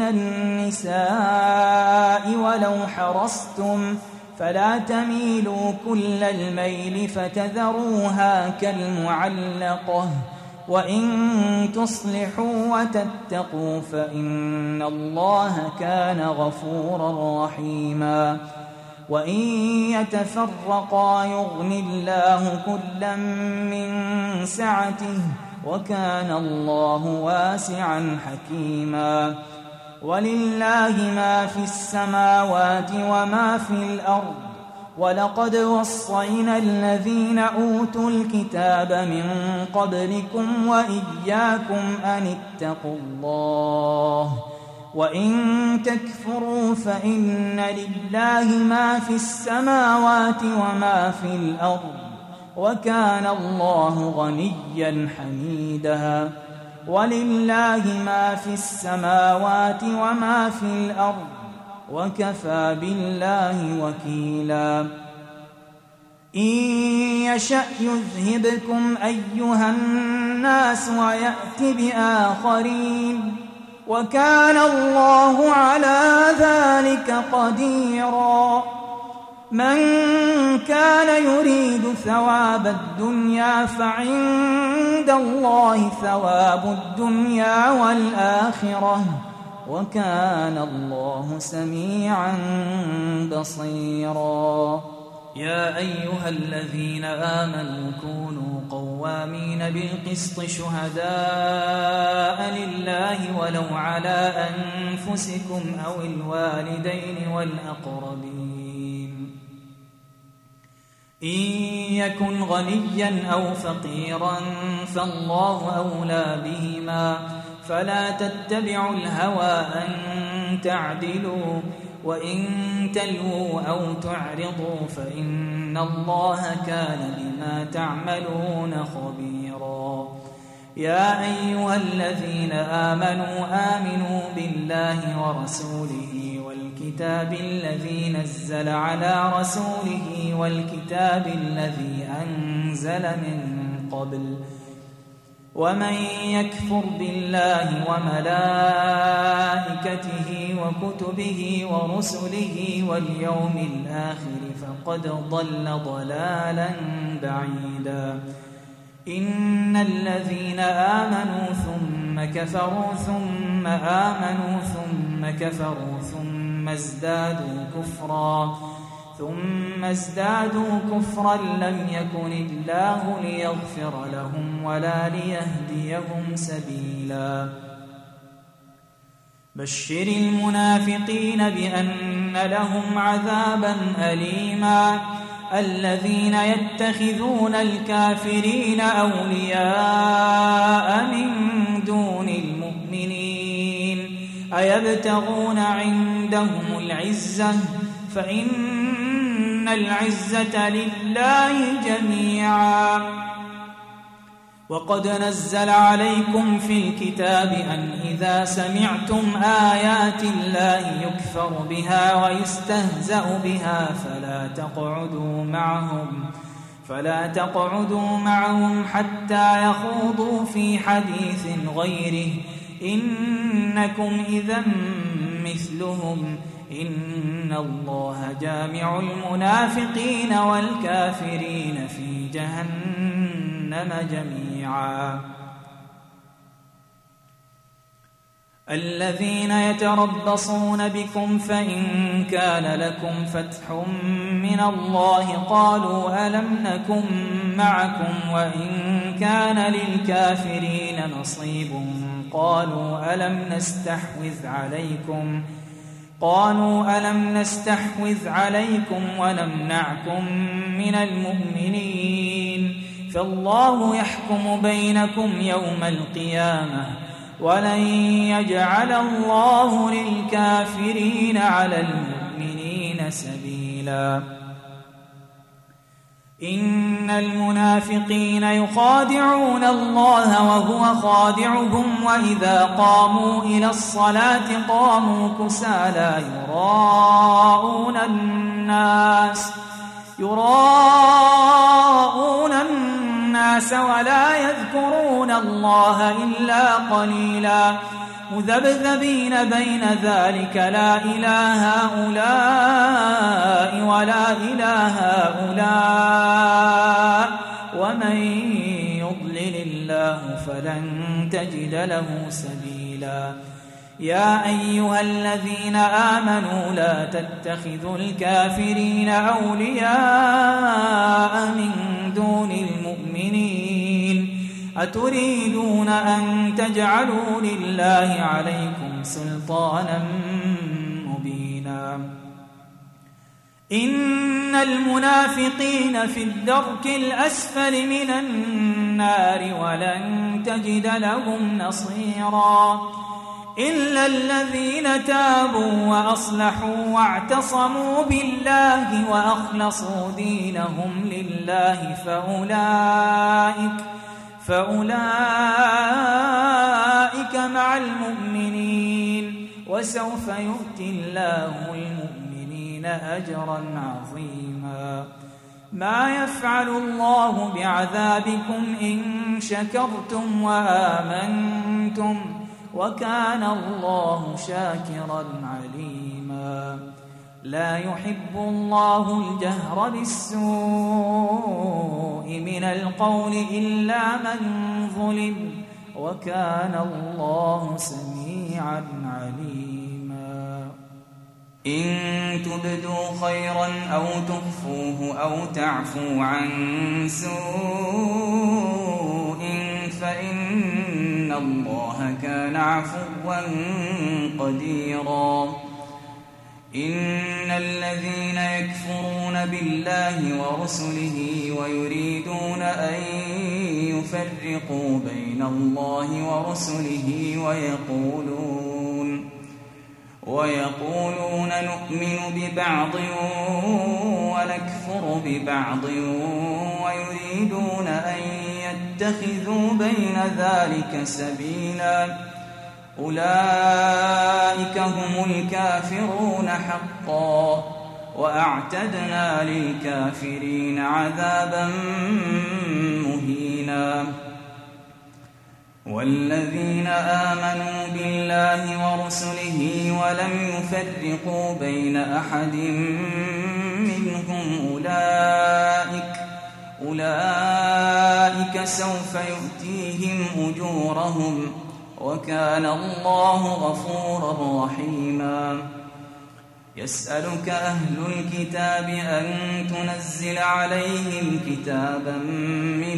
[SPEAKER 2] النساء ولو حرصتم فلا تميلوا كل الميل فتذروها كالمعلقة وإن تصلحوا وتتقوا فإن الله كان غفورا رحيما وإن يتفرقا يغن الله كلا من سعته وكان الله واسعا حكيما ولله ما في السماوات وما في الأرض ولقد وصينا الذين أوتوا الكتاب من قبلكم وإياكم أن اتقوا الله وإن تكفروا فإن لله ما في السماوات وما في الأرض وكان الله غنيا حميدا ولله ما في السماوات وما في الأرض وكفى بالله وكيلا إن يشأ يذهبكم أيها الناس ويأت بآخرين وكان الله على ذلك قديرا من كان يريد ثواب الدنيا فعند الله ثواب الدنيا والآخرة وكان الله سميعا بصيرا يا أيها الذين آمنوا كونوا قوامين بالقسط شهداء لله ولو على أنفسكم أو الوالدين والأقربين إن يكن غنيا أو فقيرا فالله أولى بهما فلا تتبعوا الهوى أن تعدلوا وإن تلووا أو تعرضوا فإن الله كان بما تعملون خبيرا يا أيها الذين آمنوا آمنوا بالله ورسوله والكتاب الذي نزل على رسوله والكتاب الذي أنزل من قبل ومن يكفر بالله وملائكته وكتبه ورسله واليوم الآخر فقد ضل ضلالا بعيدا إن الذين آمنوا ثم كفروا ثم آمنوا ثم كفروا ثم ازدادوا كفرا ثم ازدادوا كفرا لم يكن الله ليغفر لهم ولا ليهديهم سبيلا بشر المنافقين بأن لهم عذابا أليما الذين يتخذون الكافرين أولياء من دون المؤمنين أيبتغون عندهم العزة فإن العزة لله جميعا وقد نزل عليكم في الكتاب أن إذا سمعتم آيات الله يكفر بها ويستهزأ بها فلا تقعدوا معهم فلا تقعدوا معهم حتى يخوضوا في حديث غيره إنكم إذا مثلهم إن الله جامع المنافقين والكافرين في جهنم جميعا الذين يتربصون بكم فإن كان لكم فتح من الله قالوا ألم نكن معكم وإن كان للكافرين نصيب قالوا ألم نستحوذ عليكم قالوا ألم نستحوذ عليكم ونمنعكم من المؤمنين فالله يحكم بينكم يوم القيامة ولن يجعل الله للكافرين على المؤمنين سبيلا إن المنافقين يخادعون الله وهو خادعهم وإذا قاموا إلى الصلاة قاموا كسالى يراءون الناس يراءون الناس ولا يذكرون الله إلا قليلا مذبذبين بين ذلك لا إله هؤلاء ولا إله هؤلاء ومن يضلل الله فلن تجد له سبيلا يا أيها الذين آمنوا لا تتخذوا الكافرين أولياء من دون المؤمنين أتريدون أن تجعلوا لله عليكم سلطانا مبينا إن المنافقين في الدرك الأسفل من النار ولن تجد لهم نصيرا إلا الذين تابوا وأصلحوا واعتصموا بالله وأخلصوا دينهم لله فأولئك فأولئك مع المؤمنين وسوف يؤتي الله المؤمنين أجرا عظيما ما يفعل الله بعذابكم إن شكرتم وآمنتم وكان الله شاكرا عليما لا يحب الله الجهر بالسوء من القول إلا من ظلم وكان الله سميعا عليما إن تبدوا خيرا أو تخفوه أو تعفوا عن سوء فإن الله كان عفوا قديرا إن الذين يكفرون بالله ورسله ويريدون أن يفرقوا بين الله ورسله ويقولون ويقولون نؤمن ببعض ونكفر ببعض ويريدون أن يتخذوا بين ذلك سبيلا أولئك هم الكافرون حقا وأعتدنا للكافرين عذابا مهينا والذين آمنوا بالله ورسله ولم يفرقوا بين أحد منهم أولئك أولئك سوف يؤتيهم أجورهم وكان الله غفورا رحيما يسألك أهل الكتاب أن تنزل عليهم كتابا من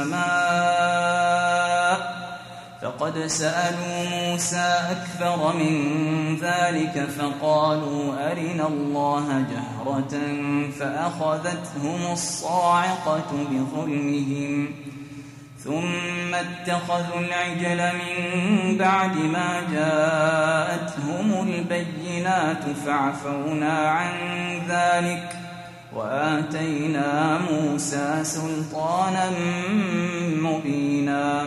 [SPEAKER 2] السماء فقد سألوا موسى أكثر من ذلك فقالوا أرنا الله جهرة فأخذتهم الصاعقة بظلمهم ثم اتخذوا العجل من بعد ما جاءتهم البينات فعفونا عن ذلك وآتينا موسى سلطانا مبينا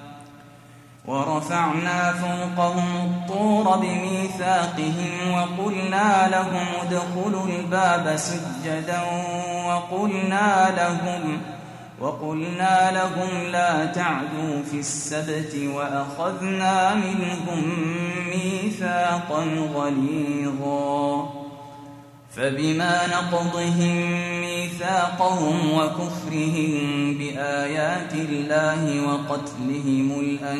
[SPEAKER 2] ورفعنا فوقهم الطور بميثاقهم وقلنا لهم ادخلوا الباب سجدا وقلنا لهم وقلنا لهم لا تعدوا في السبت وأخذنا منهم ميثاقا غليظا فبما نقضهم ميثاقهم وكفرهم بآيات الله وقتلهم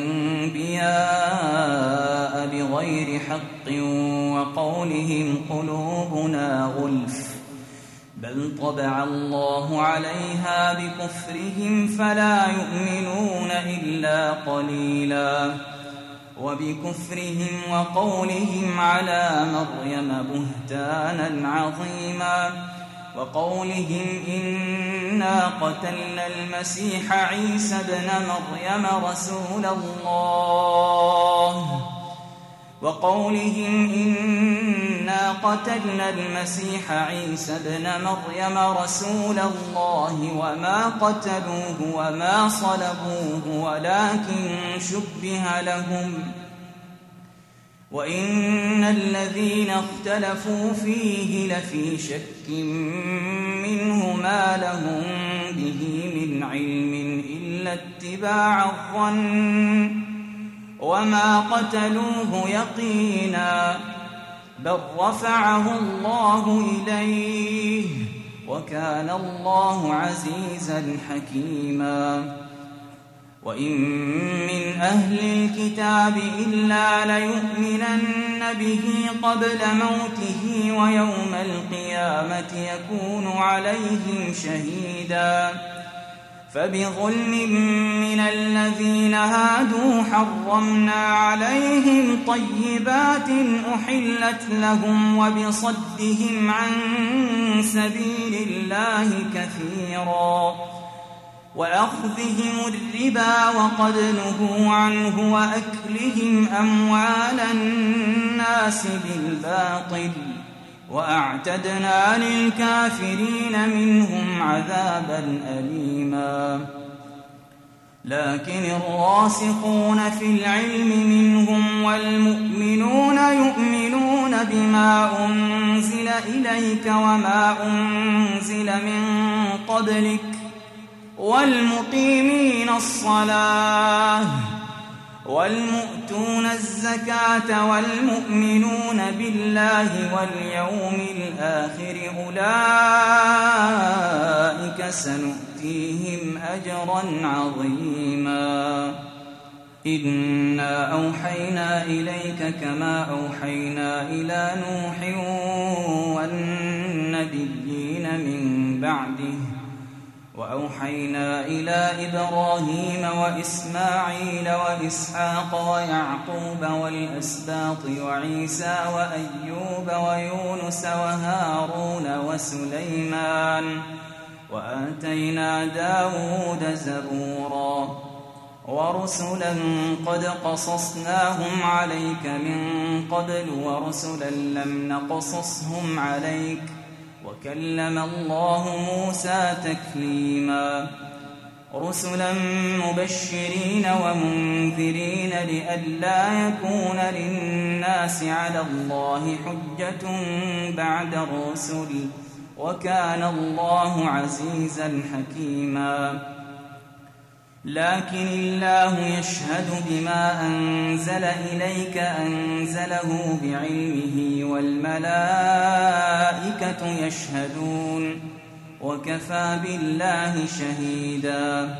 [SPEAKER 2] الأنبياء بغير حق وقولهم قلوبنا غلف بل طبع الله عليها بكفرهم فلا يؤمنون إلا قليلا وبكفرهم وقولهم على مريم بهتانا عظيما وقولهم إنا قتلنا المسيح عيسى ابن مريم رسول الله وقولهم إنا قتلنا المسيح عيسى ابن مريم رسول الله وما قتلوه وما صلبوه ولكن شبه لهم وإن الذين اختلفوا فيه لفي شك منه ما لهم به من علم إلا اتباع الظن وما قتلوه يقينا بل رفعه الله إليه وكان الله عزيزا حكيما وإن من أهل الكتاب إلا ليؤمنن به قبل موته ويوم القيامة يكون عليهم شهيدا فبظلم من الذين هادوا حرمنا عليهم طيبات أحلت لهم وبصدهم عن سبيل الله كثيرا وأخذهم الربا وقد نهوا عنه وأكلهم أموال الناس بالباطل وأعتدنا للكافرين منهم عذابا أليما لكن الراسخون في العلم منهم والمؤمنون يؤمنون بما أنزل إليك وما أنزل من قبلك والمقيمين الصلاة والمؤتون الزكاة والمؤمنون بالله واليوم الآخر أولئك سنؤتيهم أجرا عظيما إنا أوحينا إليك كما أوحينا إلى نوح والنبيين من بعده وأوحينا إلى إبراهيم وإسماعيل وإسحاق ويعقوب والأسباط وعيسى وأيوب ويونس وهارون وسليمان وآتينا داود زبورا ورسلا قد قصصناهم عليك من قبل ورسلا لم نقصصهم عليك وكلم الله موسى تكليما رسلا مبشرين ومنذرين لئلا يكون للناس على الله حجة بعد الرسل وكان الله عزيزا حكيما لكن الله يشهد بما أنزل إليك أنزله بعلمه والملائكة يشهدون وكفى بالله شهيدا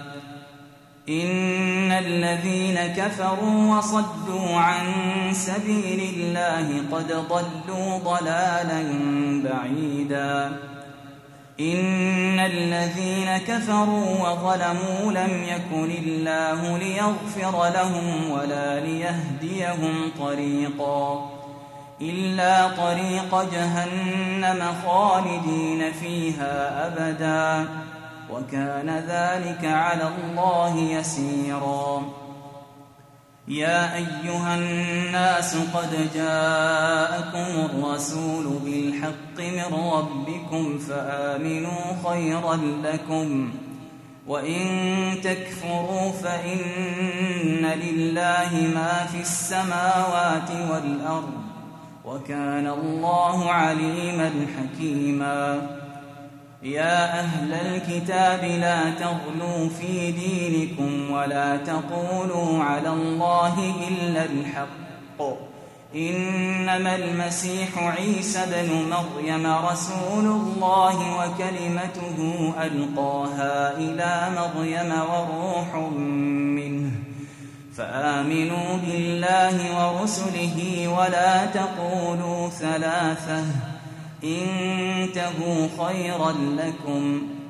[SPEAKER 2] إن الذين كفروا وصدوا عن سبيل الله قد ضلوا ضلالا بعيدا إن الذين كفروا وظلموا لم يكن الله ليغفر لهم ولا ليهديهم طريقا إلا طريق جهنم خالدين فيها أبدا وكان ذلك على الله يسيرا يا أيها الناس قد جاءكم الرسول بالحق من ربكم فآمنوا خيرا لكم وإن تكفروا فإن لله ما في السماوات والأرض وكان الله عليما حكيما يا أهل الكتاب لا تغلوا في دينكم ولا تقولوا على الله إلا الحق إنما المسيح عيسى بن مريم رسول الله وكلمته ألقاها إلى مريم وروح منه فآمنوا بالله ورسله ولا تقولوا ثلاثة انتهوا خيرا لكم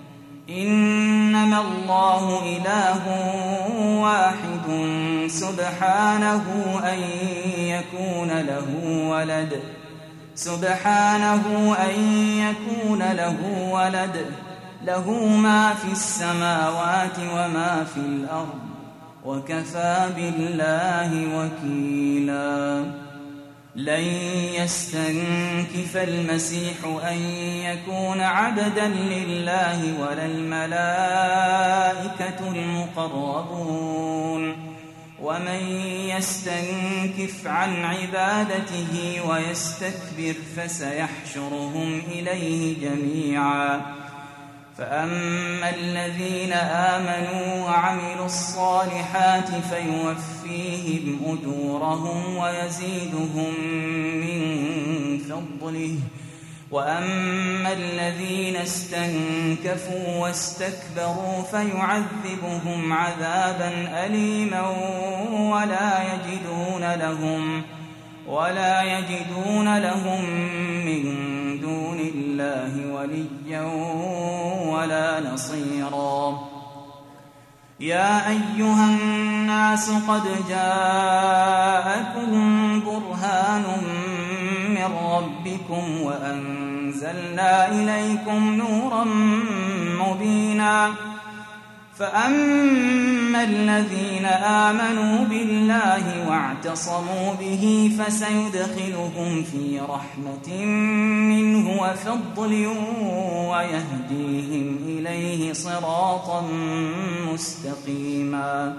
[SPEAKER 2] إنما الله إله واحد سبحانه أن يكون له ولد سبحانه أن يكون له ولد له ما في السماوات وما في الأرض وكفى بالله وكيلا. لن يستنكف المسيح أن يكون عبدا لله ولا الملائكة المقربون، ومن يستنكف عن عبادته ويستكبر فسيحشرهم إليه جميعا. فأما الذين آمنوا وعملوا الصالحات فيوفيهم أجورهم ويزيدهم من فضله، وأما الذين استنكفوا واستكبروا فيعذبهم عذابا أليما ولا يجدون لهم ولا يجدون لهم من دون الله وليا ولا نصيرا. يا أيها الناس قد جاءكم برهان من ربكم وأنزلنا إليكم نورا مبينا. فأما الذين آمنوا بالله واعتصموا به فسيدخلهم في رحمة منه وفضل ويهديهم إليه صراطا مستقيما.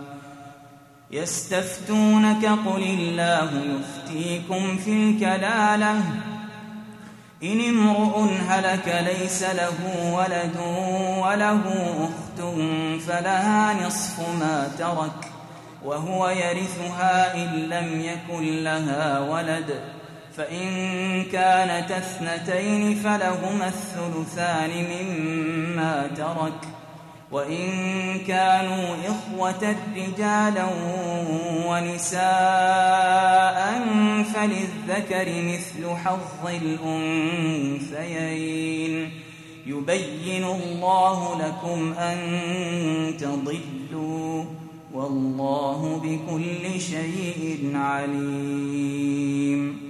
[SPEAKER 2] يستفتونك قل الله يفتيكم في الكلالة إن امرؤ هلك ليس له ولد وله أخت فلها نصف ما ترك وهو يرثها إن لم يكن لها ولد، فإن كانت اثنتين فلهما الثلثان مما ترك، وإن كانوا إخوة رجالا ونساء فللذكر مثل حظ الأنثيين. يبين الله لكم أن تضلوا والله بكل شيء عليم.